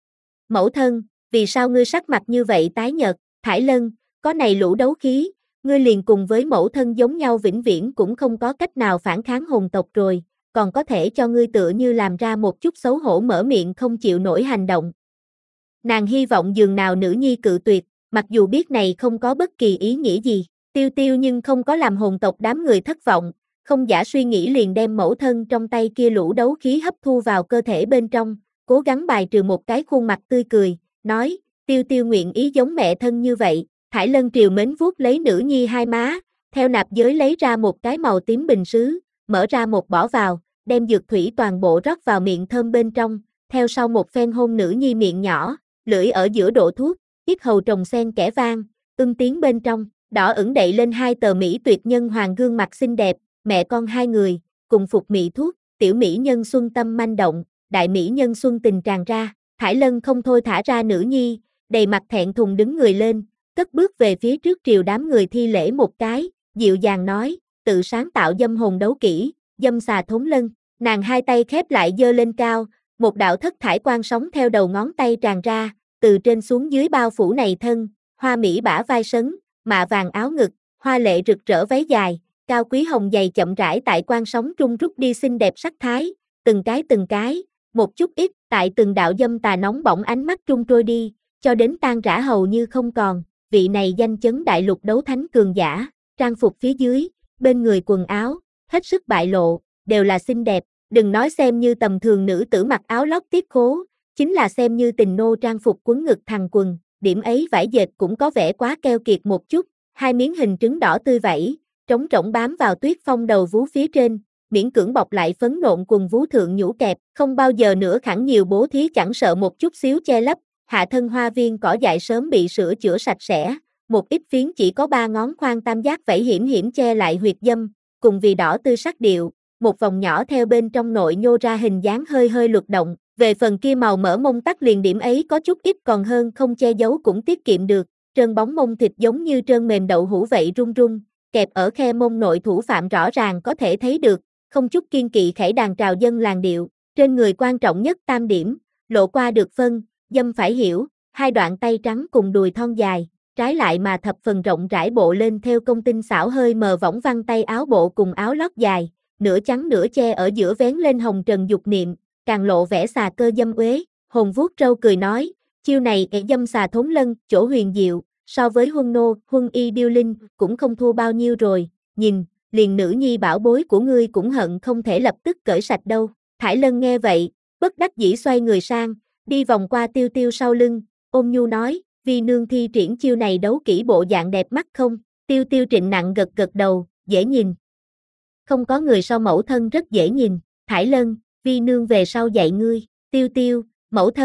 Mẫu thân, vì sao ngươi sắc mặt như vậy tái nhợt? Thải Lân, có này lũ đấu khí, ngươi liền cùng với mẫu thân giống nhau vĩnh viễn cũng không có cách nào phản kháng hồn tộc rồi, còn có thể cho ngươi tựa như làm ra một chút xấu hổ mở miệng không chịu nổi hành động. Nàng hy vọng dường nào nữ nhi cự tuyệt, mặc dù biết này không có bất kỳ ý nghĩa gì, Tiêu Tiêu nhưng không có làm hồn tộc đám người thất vọng, không giả suy nghĩ liền đem mẫu thân trong tay kia lũ đấu khí hấp thu vào cơ thể bên trong, cố gắng bài trừ một cái khuôn mặt tươi cười, nói, Tiêu Tiêu nguyện ý giống mẹ thân như vậy. Thải Lân triều mến vuốt lấy nữ nhi hai má, theo nạp giới lấy ra một cái màu tím bình sứ, mở ra một bỏ vào, đem dược thủy toàn bộ rót vào miệng thơm bên trong, theo sau một phen hôn nữ nhi miệng nhỏ, lưỡi ở giữa độ thuốc, yết hầu trồng sen kẽ vang, ưng tiếng bên trong, đỏ ửng đậy lên hai tờ mỹ tuyệt nhân hoàng gương mặt xinh đẹp, mẹ con hai người, cùng phục mỹ thuốc, tiểu mỹ nhân xuân tâm manh động, đại mỹ nhân xuân tình tràn ra, Thải Lân không thôi thả ra nữ nhi, đầy mặt thẹn thùng đứng người lên, cất bước về phía trước triều đám người thi lễ một cái, dịu dàng nói, tự sáng tạo dâm hồn đấu kỹ, dâm xà thốn lân, nàng hai tay khép lại giơ lên cao, một đạo thất thải quang sóng theo đầu ngón tay tràn ra, từ trên xuống dưới bao phủ này thân, hoa mỹ bả vai sấn, mạ vàng áo ngực, hoa lệ rực rỡ váy dài, cao quý hồng dày chậm rãi tại quang sóng trung rút đi xinh đẹp sắc thái, từng cái từng cái, một chút ít, tại từng đạo dâm tà nóng bỏng ánh mắt trung trôi đi, cho đến tan rã hầu như không còn, vị này danh chấn đại lục đấu thánh cường giả, trang phục phía dưới, bên người quần áo, hết sức bại lộ, đều là xinh đẹp, đừng nói xem như tầm thường nữ tử mặc áo lót tiết khố, chính là xem như tình nô trang phục quấn ngực thằng quần, điểm ấy vải dệt cũng có vẻ quá keo kiệt một chút, hai miếng hình trứng đỏ tươi vảy, trống rỗng bám vào tuyết phong đầu vú phía trên, miễn cưỡng bọc lại phấn nộn quần vú thượng nhũ kẹp, không bao giờ nữa khẳng nhiều bố thí chẳng sợ một chút xíu che lấp, hạ thân hoa viên cỏ dại sớm bị sửa chữa sạch sẽ, một ít phiến chỉ có ba ngón khoan tam giác vảy hiểm hiểm che lại huyệt dâm, cùng vì đỏ tươi sắc điệu, một vòng nhỏ theo bên trong nội nhô ra hình dáng hơi hơi luật động, về phần kia màu mỡ mông tắc liền điểm ấy có chút ít còn hơn không che giấu cũng tiết kiệm được, trơn bóng mông thịt giống như trơn mềm đậu hũ vậy rung rung, kẹp ở khe mông nội thủ phạm rõ ràng có thể thấy được, không chút kiên kỵ khẩy đàn trào dân làng điệu, trên người quan trọng nhất tam điểm, lộ qua được phân, dâm phải hiểu, hai đoạn tay trắng cùng đùi thon dài, trái lại mà thập phần rộng rãi bộ lên theo công tinh xảo hơi mờ võng văng tay áo bộ cùng áo lót dài, nửa trắng nửa che ở giữa vén lên hồng trần dục niệm, càng lộ vẻ xà cơ dâm uế, hồn vuốt râu cười nói, chiêu này ẻ dâm xà thốn lân, chỗ huyền diệu, so với huân nô, huân y điêu linh, cũng không thua bao nhiêu rồi, nhìn, liền nữ nhi bảo bối của ngươi cũng hận không thể lập tức cởi sạch đâu. Thải Lân nghe vậy, bất đắc dĩ xoay người sang, đi vòng qua Tiêu Tiêu sau lưng, ôm nhu nói, vì nương thi triển chiêu này đấu kỹ bộ dạng đẹp mắt không? Tiêu Tiêu trịnh nặng gật gật đầu, dễ nhìn. Không có người so mẫu thân rất dễ nhìn, Thải Lân, vi nương về sau dạy ngươi, Tiêu Tiêu, mẫu thân,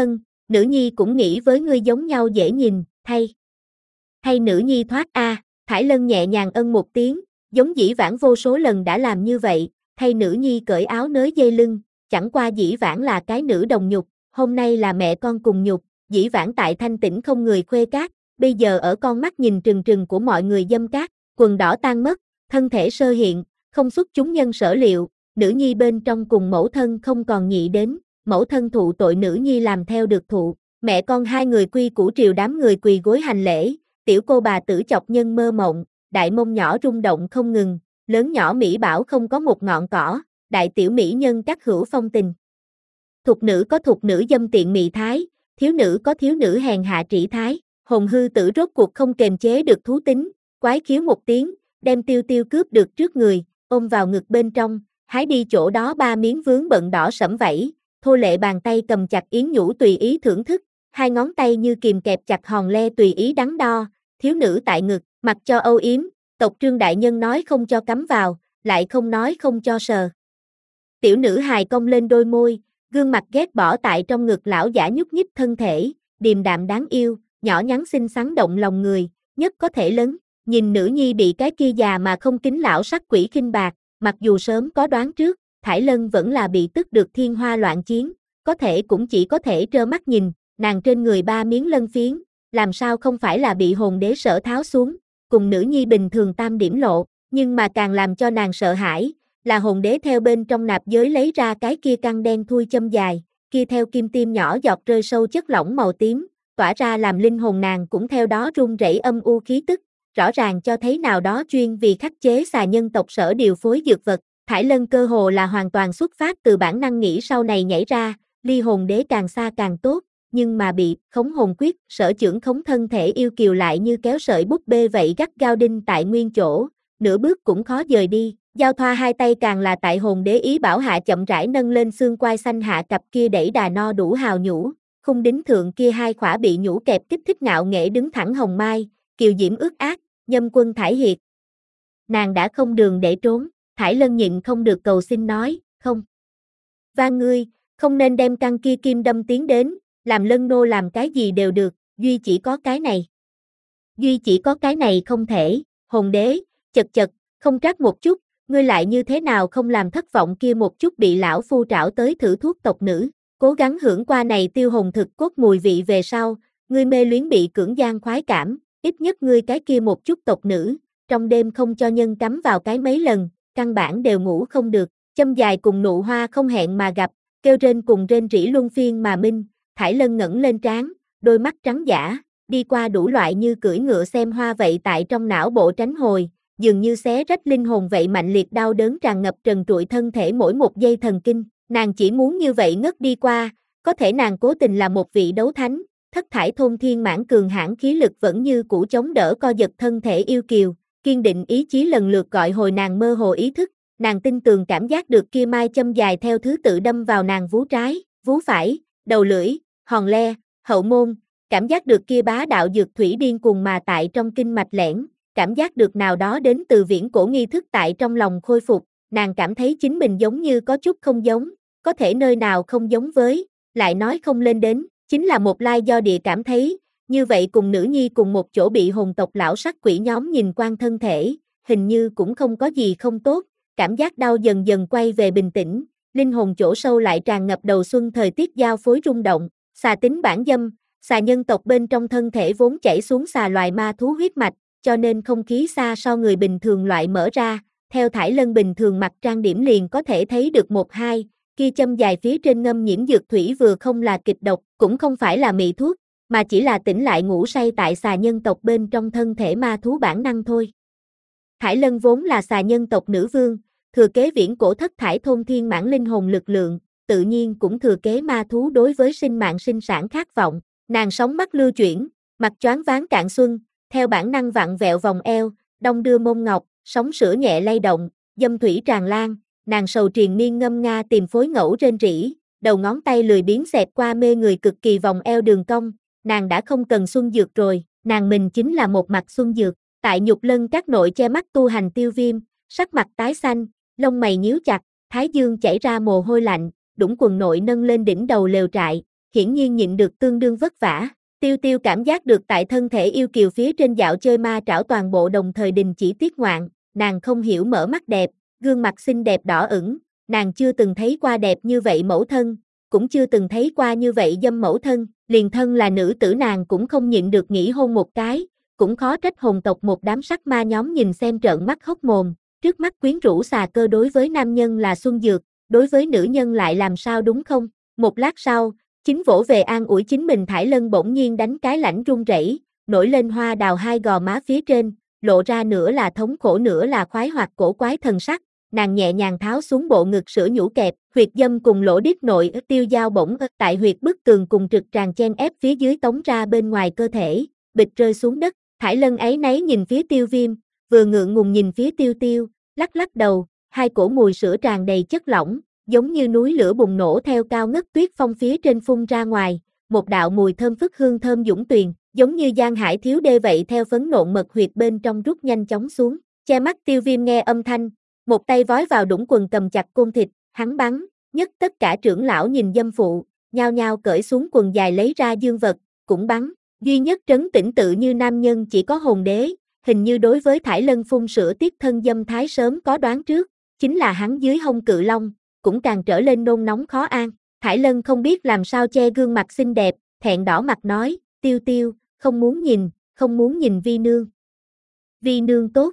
nữ nhi cũng nghĩ với ngươi giống nhau dễ nhìn, thay. Thay nữ nhi thoát a, à. Thải Lân nhẹ nhàng ân một tiếng, giống dĩ vãng vô số lần đã làm như vậy, thay nữ nhi cởi áo nới dây lưng, chẳng qua dĩ vãng là cái nữ đồng nhục, hôm nay là mẹ con cùng nhục, dĩ vãng tại thanh tĩnh không người khuê cát, bây giờ ở con mắt nhìn trừng trừng của mọi người dâm cát, quần đỏ tan mất, thân thể sơ hiện, không xuất chúng nhân sở liệu, nữ nhi bên trong cùng mẫu thân không còn nhị đến, mẫu thân thụ tội nữ nhi làm theo được thụ, mẹ con hai người quy củ triều đám người quỳ gối hành lễ, tiểu cô bà tử chọc nhân mơ mộng, đại mông nhỏ rung động không ngừng, lớn nhỏ mỹ bảo không có một ngọn cỏ, đại tiểu mỹ nhân các hữu phong tình. Thục nữ có thục nữ dâm tiện mị thái, thiếu nữ có thiếu nữ hèn hạ trĩ thái, hồn hư tử rốt cuộc không kềm chế được thú tính, quái khiếu một tiếng, đem tiêu tiêu cướp được trước người, ôm vào ngực bên trong, hái đi chỗ đó ba miếng vướng bận đỏ sẫm vảy, thô lệ bàn tay cầm chặt yến nhũ tùy ý thưởng thức, hai ngón tay như kìm kẹp chặt hòn le tùy ý đắn đo, thiếu nữ tại ngực, mặc cho âu yếm, tộc Trương đại nhân nói không cho cắm vào, lại không nói không cho sờ. Tiểu nữ hài cong lên đôi môi, gương mặt ghét bỏ tại trong ngực lão giả nhúc nhích thân thể, điềm đạm đáng yêu, nhỏ nhắn xinh xắn động lòng người, nhất có thể lớn, nhìn nữ nhi bị cái kia già mà không kính lão sắc quỷ khinh bạc, mặc dù sớm có đoán trước, Thải Lân vẫn là bị tức được thiên hoa loạn chiến, có thể cũng chỉ có thể trơ mắt nhìn, nàng trên người ba miếng lân phiến, làm sao không phải là bị hồn đế sở tháo xuống, cùng nữ nhi bình thường tam điểm lộ, nhưng mà càng làm cho nàng sợ hãi, là hồn đế theo bên trong nạp giới lấy ra cái kia căng đen thui châm dài, kia theo kim tiêm nhỏ giọt rơi sâu chất lỏng màu tím, tỏa ra làm linh hồn nàng cũng theo đó run rẩy âm u khí tức, rõ ràng cho thấy nào đó chuyên vì khắc chế xà nhân tộc sở điều phối dược vật. Thải Lân cơ hồ là hoàn toàn xuất phát từ bản năng nghĩ sau này nhảy ra, ly hồn đế càng xa càng tốt, nhưng mà bị khống hồn quyết sở trưởng khống thân thể yêu kiều lại như kéo sợi búp bê vậy gắt gao đinh tại nguyên chỗ, nửa bước cũng khó dời đi. Giao thoa hai tay càng là tại hồn đế ý bảo hạ chậm rãi nâng lên xương quai xanh hạ cặp kia đẩy đà no đủ hào nhũ, khung đính thượng kia hai khỏa bị nhũ kẹp kích thích ngạo nghễ đứng thẳng hồng mai, kiều diễm ướt át, nhâm quân Thải Hiệt. Nàng đã không đường để trốn, Thải Lân nhịn không được cầu xin nói, không. Van ngươi, không nên đem căn kia kim đâm tiến đến, làm Lân nô làm cái gì đều được, duy chỉ có cái này. Duy chỉ có cái này không thể, hồn đế, chật chật, không trách một chút, ngươi lại như thế nào không làm thất vọng kia một chút bị lão phu trảo tới thử thuốc tộc nữ, cố gắng hưởng qua này tiêu hồn thực cốt mùi vị về sau, ngươi mê luyến bị cưỡng gian khoái cảm, ít nhất ngươi cái kia một chút tộc nữ, trong đêm không cho nhân cắm vào cái mấy lần, căn bản đều ngủ không được, châm dài cùng nụ hoa không hẹn mà gặp, kêu rên cùng rên rỉ luân phiên mà minh, Thải Lân ngẩng lên trán, đôi mắt trắng dã, đi qua đủ loại như cưỡi ngựa xem hoa vậy tại trong não bộ tránh hồi, dường như xé rách linh hồn vậy mạnh liệt đau đớn tràn ngập trần trụi thân thể mỗi một giây thần kinh, nàng chỉ muốn như vậy ngất đi qua, có thể nàng cố tình là một vị đấu thánh, thất thải thôn thiên mãn cường hãn khí lực vẫn như cũ chống đỡ co giật thân thể yêu kiều, kiên định ý chí lần lượt gọi hồi nàng mơ hồ ý thức, nàng tin tường cảm giác được kia mai châm dài theo thứ tự đâm vào nàng vú trái, vú phải, đầu lưỡi, hòn le, hậu môn, cảm giác được kia bá đạo dược thủy điên cuồng mà tại trong kinh mạch lẻn, cảm giác được nào đó đến từ viễn cổ nghi thức tại trong lòng khôi phục, nàng cảm thấy chính mình giống như có chút không giống, có thể nơi nào không giống với, lại nói không lên đến, chính là một lai do địa cảm thấy, như vậy cùng nữ nhi cùng một chỗ bị hồn tộc lão sắc quỷ nhóm nhìn quan thân thể, hình như cũng không có gì không tốt, cảm giác đau dần dần quay về bình tĩnh, linh hồn chỗ sâu lại tràn ngập đầu xuân thời tiết giao phối rung động, xà tính bản dâm, xà nhân tộc bên trong thân thể vốn chảy xuống xà loài ma thú huyết mạch, cho nên không khí xa so người bình thường loại mở ra, theo Thải Lân bình thường mặt trang điểm liền có thể thấy được một hai, kia châm dài phía trên ngâm nhiễm dược thủy vừa không là kịch độc, cũng không phải là mị thuốc, mà chỉ là tỉnh lại ngủ say tại xà nhân tộc bên trong thân thể ma thú bản năng thôi. Thải Lân vốn là xà nhân tộc nữ vương, thừa kế viễn cổ thất thải thôn thiên mãn linh hồn lực lượng, tự nhiên cũng thừa kế ma thú đối với sinh mạng sinh sản khát vọng, nàng sóng mắt lưu chuyển, mặt choáng váng cạn xuân, theo bản năng vặn vẹo vòng eo, đong đưa mông ngọc, sóng sữa nhẹ lay động, dâm thủy tràn lan, nàng sầu triền miên ngâm nga tìm phối ngẫu rên rỉ, đầu ngón tay lười biếng xẹt qua mê người cực kỳ vòng eo đường cong, nàng đã không cần xuân dược rồi, nàng mình chính là một mặt xuân dược, tại nhục lân các nội che mắt tu hành tiêu viêm, sắc mặt tái xanh, lông mày nhíu chặt, thái dương chảy ra mồ hôi lạnh, đũng quần nội nâng lên đỉnh đầu lều trại, hiển nhiên nhịn được tương đương vất vả. Tiêu Tiêu cảm giác được tại thân thể yêu kiều phía trên dạo chơi ma trảo toàn bộ đồng thời đình chỉ tiết ngoạn, nàng không hiểu mở mắt đẹp, gương mặt xinh đẹp đỏ ửng, nàng chưa từng thấy qua đẹp như vậy mẫu thân, cũng chưa từng thấy qua như vậy dâm mẫu thân, liền thân là nữ tử nàng cũng không nhịn được nghĩ hôn một cái, cũng khó trách hồn tộc một đám sắc ma nhóm nhìn xem trợn mắt hốc mồm, trước mắt quyến rũ xà cơ đối với nam nhân là xuân dược, đối với nữ nhân lại làm sao đúng không? Một lát sau, chính vỗ về an ủi chính mình Thải Lân bỗng nhiên đánh cái lãnh run rẩy, nổi lên hoa đào hai gò má phía trên, lộ ra nửa là thống khổ nửa là khoái hoặc cổ quái thần sắc, nàng nhẹ nhàng tháo xuống bộ ngực sữa nhũ kẹp, huyệt dâm cùng lỗ điếc nội tiêu dao bổng tại huyệt bức tường cùng trực tràng chen ép phía dưới tống ra bên ngoài cơ thể, bịch rơi xuống đất, Thải Lân ấy nấy nhìn phía Tiêu Viêm, vừa ngượng ngùng nhìn phía Tiêu Tiêu, lắc lắc đầu, hai cổ mùi sữa tràn đầy chất lỏng, giống như núi lửa bùng nổ theo cao ngất tuyết phong phía trên phun ra ngoài, một đạo mùi thơm phức hương thơm dũng tuyền, giống như Giang Hải thiếu đê vậy theo phấn nộn mật huyệt bên trong rút nhanh chóng xuống, che mắt Tiêu Viêm nghe âm thanh, một tay vói vào đũng quần cầm chặt côn thịt, hắn bắn, nhất tất cả trưởng lão nhìn dâm phụ, nhao nhao cởi xuống quần dài lấy ra dương vật, cũng bắn, duy nhất trấn tĩnh tự như nam nhân chỉ có hồn đế, hình như đối với Thải Lân phun sữa tiết thân dâm thái sớm có đoán trước, chính là hắn dưới hông cự long, cũng càng trở lên nôn nóng khó an. Thải Lân không biết làm sao che gương mặt xinh đẹp, thẹn đỏ mặt nói, Tiêu Tiêu, không muốn nhìn, không muốn nhìn Vi nương. Vi nương tốt.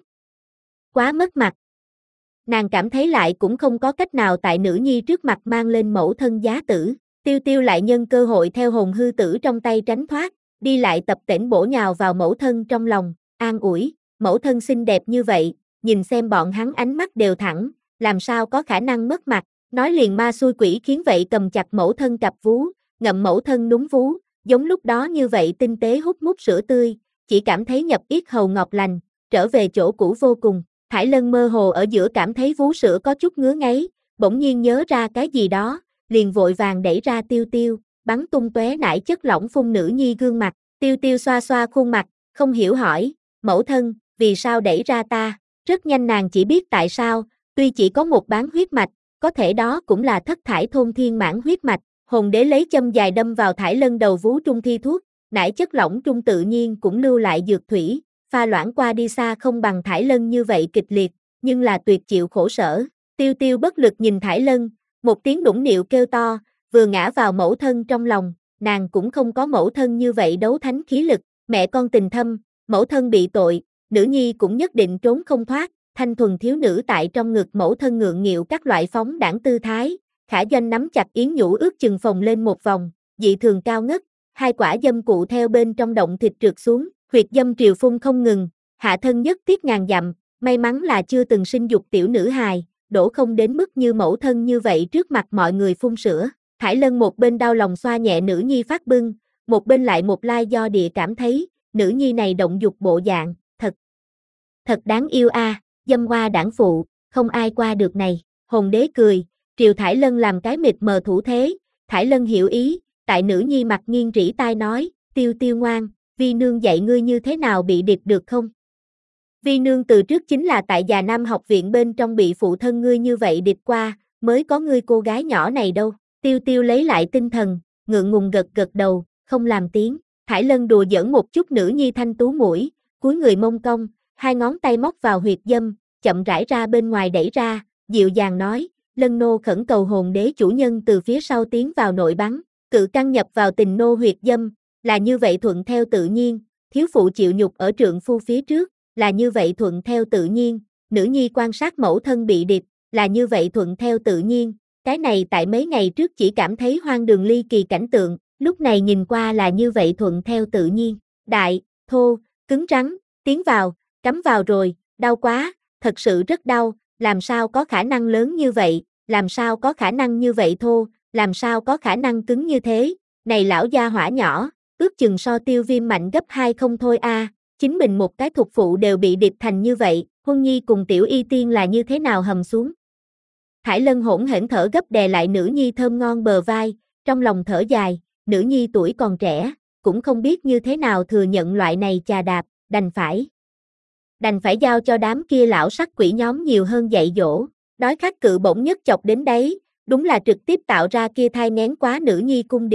Quá mất mặt. Nàng cảm thấy lại cũng không có cách nào tại nữ nhi trước mặt mang lên mẫu thân giá tử. Tiêu Tiêu lại nhân cơ hội theo hồn hư tử trong tay tránh thoát, đi lại tập tễnh bổ nhào vào mẫu thân trong lòng, an ủi, mẫu thân xinh đẹp như vậy, nhìn xem bọn hắn ánh mắt đều thẳng, làm sao có khả năng mất mặt. Nói liền ma xui quỷ khiến vậy cầm chặt mẫu thân cặp vú, ngậm mẫu thân núm vú, giống lúc đó như vậy tinh tế hút mút sữa tươi, chỉ cảm thấy nhập yết hầu ngọt lành, trở về chỗ cũ vô cùng. Thải Lân mơ hồ ở giữa cảm thấy vú sữa có chút ngứa ngáy, bỗng nhiên nhớ ra cái gì đó, liền vội vàng đẩy ra Tiêu Tiêu, bắn tung tóe nải chất lỏng phun nữ nhi gương mặt. Tiêu Tiêu xoa xoa khuôn mặt, không hiểu hỏi, mẫu thân, vì sao đẩy ra ta? Rất nhanh nàng chỉ biết tại sao, tuy chỉ có một bán huyết mạch, có thể đó cũng là thất thải thôn thiên mãn huyết mạch, hồn đế lấy châm dài đâm vào Thải Lân đầu vú trung thi thuốc, nải chất lỏng trung tự nhiên cũng lưu lại dược thủy, pha loãng qua đi xa không bằng Thải Lân như vậy kịch liệt, nhưng là tuyệt chịu khổ sở. Tiêu Tiêu bất lực nhìn Thải Lân, một tiếng đũng nịu kêu to, vừa ngã vào mẫu thân trong lòng, nàng cũng không có mẫu thân như vậy đấu thánh khí lực, mẹ con tình thâm, mẫu thân bị tội, nữ nhi cũng nhất định trốn không thoát. Thanh thuần thiếu nữ tại trong ngực mẫu thân ngượng nghịu các loại phóng đãng tư thái, Khả Doanh nắm chặt yến nhũ ước chừng phồng lên một vòng, dị thường cao ngất, hai quả dâm cụ theo bên trong động thịt trượt xuống, huyệt dâm triều phun không ngừng, hạ thân nhất tiết ngàn dặm, may mắn là chưa từng sinh dục tiểu nữ hài, đổ không đến mức như mẫu thân như vậy trước mặt mọi người phun sữa. Thải Lân một bên đau lòng xoa nhẹ nữ nhi phát bưng, một bên lại một lai do địa cảm thấy, nữ nhi này động dục bộ dạng, thật, thật đáng yêu a. À. Dâm hoa đảng phụ, không ai qua được này, hồn đế cười, triều Thải Lân làm cái mịt mờ thủ thế, Thải Lân hiểu ý, tại nữ nhi mặt nghiêng rỉ tai nói, Tiêu Tiêu ngoan, Vi nương dạy ngươi như thế nào bị điệp được không? Vi nương từ trước chính là tại già Nam học viện bên trong bị phụ thân ngươi như vậy điệp qua, mới có ngươi cô gái nhỏ này đâu. Tiêu Tiêu lấy lại tinh thần, ngượng ngùng gật gật đầu, không làm tiếng. Thải Lân đùa giỡn một chút nữ nhi thanh tú mũi, cúi người mông cong, hai ngón tay móc vào huyệt dâm, chậm rãi ra bên ngoài đẩy ra, dịu dàng nói, Lân nô khẩn cầu hồn đế chủ nhân từ phía sau tiến vào nội bắn, cự căn nhập vào tình nô huyệt dâm, là như vậy thuận theo tự nhiên, thiếu phụ chịu nhục ở trượng phu phía trước, là như vậy thuận theo tự nhiên, nữ nhi quan sát mẫu thân bị điệp, là như vậy thuận theo tự nhiên, cái này tại mấy ngày trước chỉ cảm thấy hoang đường ly kỳ cảnh tượng, lúc này nhìn qua là như vậy thuận theo tự nhiên, đại, thô, cứng rắn, tiến vào, cắm vào rồi, đau quá, thật sự rất đau, làm sao có khả năng lớn như vậy, làm sao có khả năng như vậy thô, làm sao có khả năng cứng như thế, này lão gia hỏa nhỏ, ước chừng so Tiêu Viêm mạnh gấp hai không thôi a, à. Chính mình một cái thuộc phụ đều bị điệp thành như vậy, Huân Nhi cùng Tiểu Y Tiên là như thế nào hầm xuống. Thải Lân hỗn hển thở gấp đè lại nữ nhi thơm ngon bờ vai, trong lòng thở dài, nữ nhi tuổi còn trẻ, cũng không biết như thế nào thừa nhận loại này chà đạp, đành phải. Đành phải giao cho đám kia lão sắc quỷ nhóm nhiều hơn dạy dỗ, đói khát cự bỗng nhất chọc đến đấy, đúng là trực tiếp tạo ra kia thai nghén quá nữ nhi cung điện,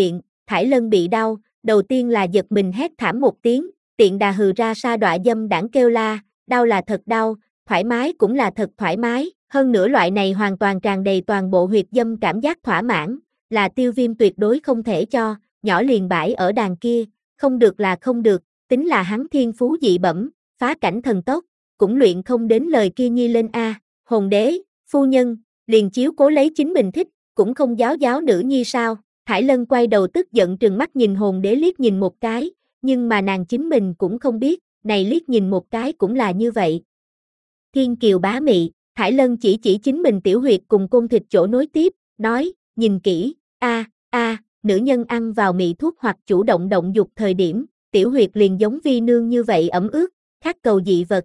Thải Lân bị đau, đầu tiên là giật mình hét thảm một tiếng, tiện đà hừ ra sa đọa dâm đảng kêu la, đau là thật đau, thoải mái cũng là thật thoải mái, hơn nữa loại này hoàn toàn tràn đầy toàn bộ huyệt dâm cảm giác thỏa mãn, là Tiêu Viêm tuyệt đối không thể cho, nhỏ liền bãi ở đàn kia, không được là không được, tính là hắn thiên phú dị bẩm, phá cảnh thần tốc, cũng luyện không đến lời kia nhi lên a. Hồn đế, phu nhân, liền chiếu cố lấy chính mình thích, cũng không giáo giáo nữ nhi sao? Thải Lân quay đầu tức giận trừng mắt nhìn hồn đế liếc nhìn một cái, nhưng mà nàng chính mình cũng không biết, này liếc nhìn một cái cũng là như vậy. Thiên kiều bá mị, Thải Lân chỉ chỉ chính mình tiểu huyệt cùng côn thịt chỗ nối tiếp, nói, nhìn kỹ, a a, nữ nhân ăn vào mị thuốc hoặc chủ động động dục thời điểm, tiểu huyệt liền giống vi nương như vậy ẩm ướt, khát cầu dị vật.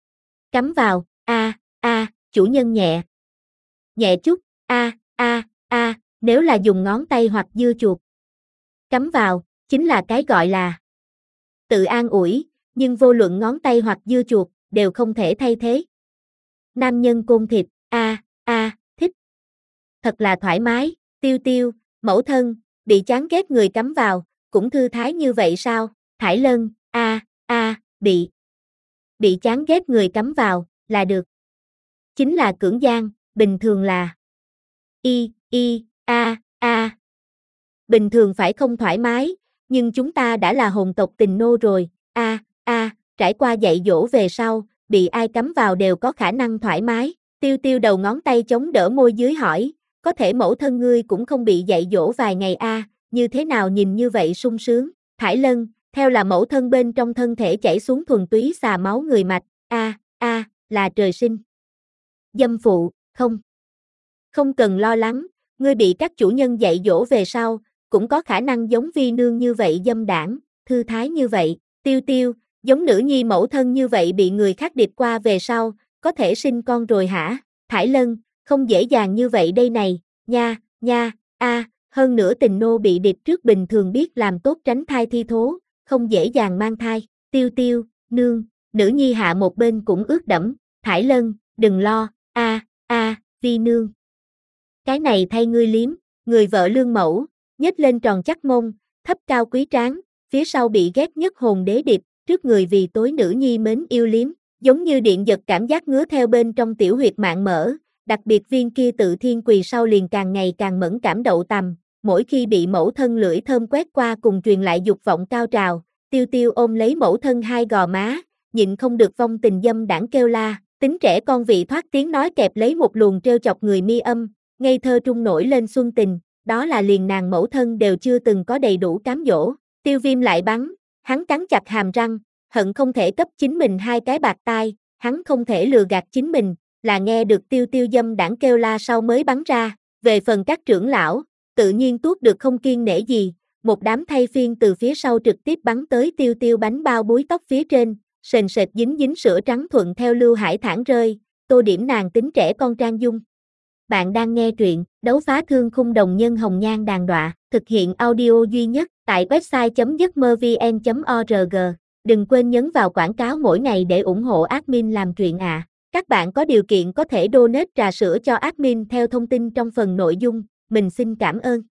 Cắm vào, a a, chủ nhân nhẹ. Nhẹ chút, a a a, nếu là dùng ngón tay hoặc dưa chuột. Cắm vào, chính là cái gọi là tự an ủi, nhưng vô luận ngón tay hoặc dưa chuột, đều không thể thay thế. Nam nhân côn thịt, a a, thích. Thật là thoải mái, Tiêu Tiêu, mẫu thân, bị chán ghét người cắm vào, cũng thư thái như vậy sao? Thải Lân, a a, bị. Bị chán ghét người cắm vào, là được. Chính là cưỡng gian, bình thường là y, y, a, a. Bình thường phải không thoải mái, nhưng chúng ta đã là hồn tộc tình nô rồi, a, a, trải qua dạy dỗ về sau, bị ai cắm vào đều có khả năng thoải mái. Tiêu Tiêu đầu ngón tay chống đỡ môi dưới hỏi, có thể mẫu thân ngươi cũng không bị dạy dỗ vài ngày a, như thế nào nhìn như vậy sung sướng? Thải Lân, theo là mẫu thân bên trong thân thể chảy xuống thuần túy xà máu người mạch, a, a, là trời sinh. Dâm phụ, không. Không cần lo lắng, ngươi bị các chủ nhân dạy dỗ về sau, cũng có khả năng giống vi nương như vậy dâm đảng, thư thái như vậy. Tiêu Tiêu, giống nữ nhi mẫu thân như vậy bị người khác điệp qua về sau, có thể sinh con rồi hả? Thải Lân, không dễ dàng như vậy đây này, nha, nha, a, hơn nữa tình nô bị điệp trước bình thường biết làm tốt tránh thai thi thố, không dễ dàng mang thai. Tiêu Tiêu, nương, nữ nhi hạ một bên cũng ướt đẫm. Thải Lân, đừng lo, a, a, vi nương. Cái này thay ngươi liếm, người vợ lương mẫu, nhếch lên tròn chắc mông, thấp cao quý tráng, phía sau bị ghét nhất hồn đế điệp, trước người vì tối nữ nhi mến yêu liếm, giống như điện giật cảm giác ngứa theo bên trong tiểu huyệt mạng mở, đặc biệt viên kia tự thiên quỳ sau liền càng ngày càng mẫn cảm đậu tằm, mỗi khi bị mẫu thân lưỡi thơm quét qua cùng truyền lại dục vọng cao trào, Tiêu Tiêu ôm lấy mẫu thân hai gò má, nhịn không được vong tình dâm đảng kêu la, tính trẻ con vị thoát tiếng nói kẹp lấy một luồng trêu chọc người mi âm, ngây thơ trung nổi lên xuân tình, đó là liền nàng mẫu thân đều chưa từng có đầy đủ cám dỗ. Tiêu Viêm lại bắn, hắn cắn chặt hàm răng, hận không thể cấp chính mình hai cái bạc tai, hắn không thể lừa gạt chính mình, là nghe được Tiêu Tiêu dâm đảng kêu la sau mới bắn ra, về phần các trưởng lão, tự nhiên tuốt được không kiêng nể gì, một đám thay phiên từ phía sau trực tiếp bắn tới Tiêu Tiêu bánh bao búi tóc phía trên, sền sệt dính dính sữa trắng thuận theo Lưu Hải thẳng rơi, tô điểm nàng tính trẻ con trang dung. Bạn đang nghe truyện Đấu phá thương khung đồng nhân hồng nhan đàn đọa, thực hiện audio duy nhất tại website chấm dứt mơ vn chấm org. Đừng quên nhấn vào quảng cáo mỗi ngày để ủng hộ admin làm truyện ạ. À. Các bạn có điều kiện có thể donate trà sữa cho admin theo thông tin trong phần nội dung, mình xin cảm ơn.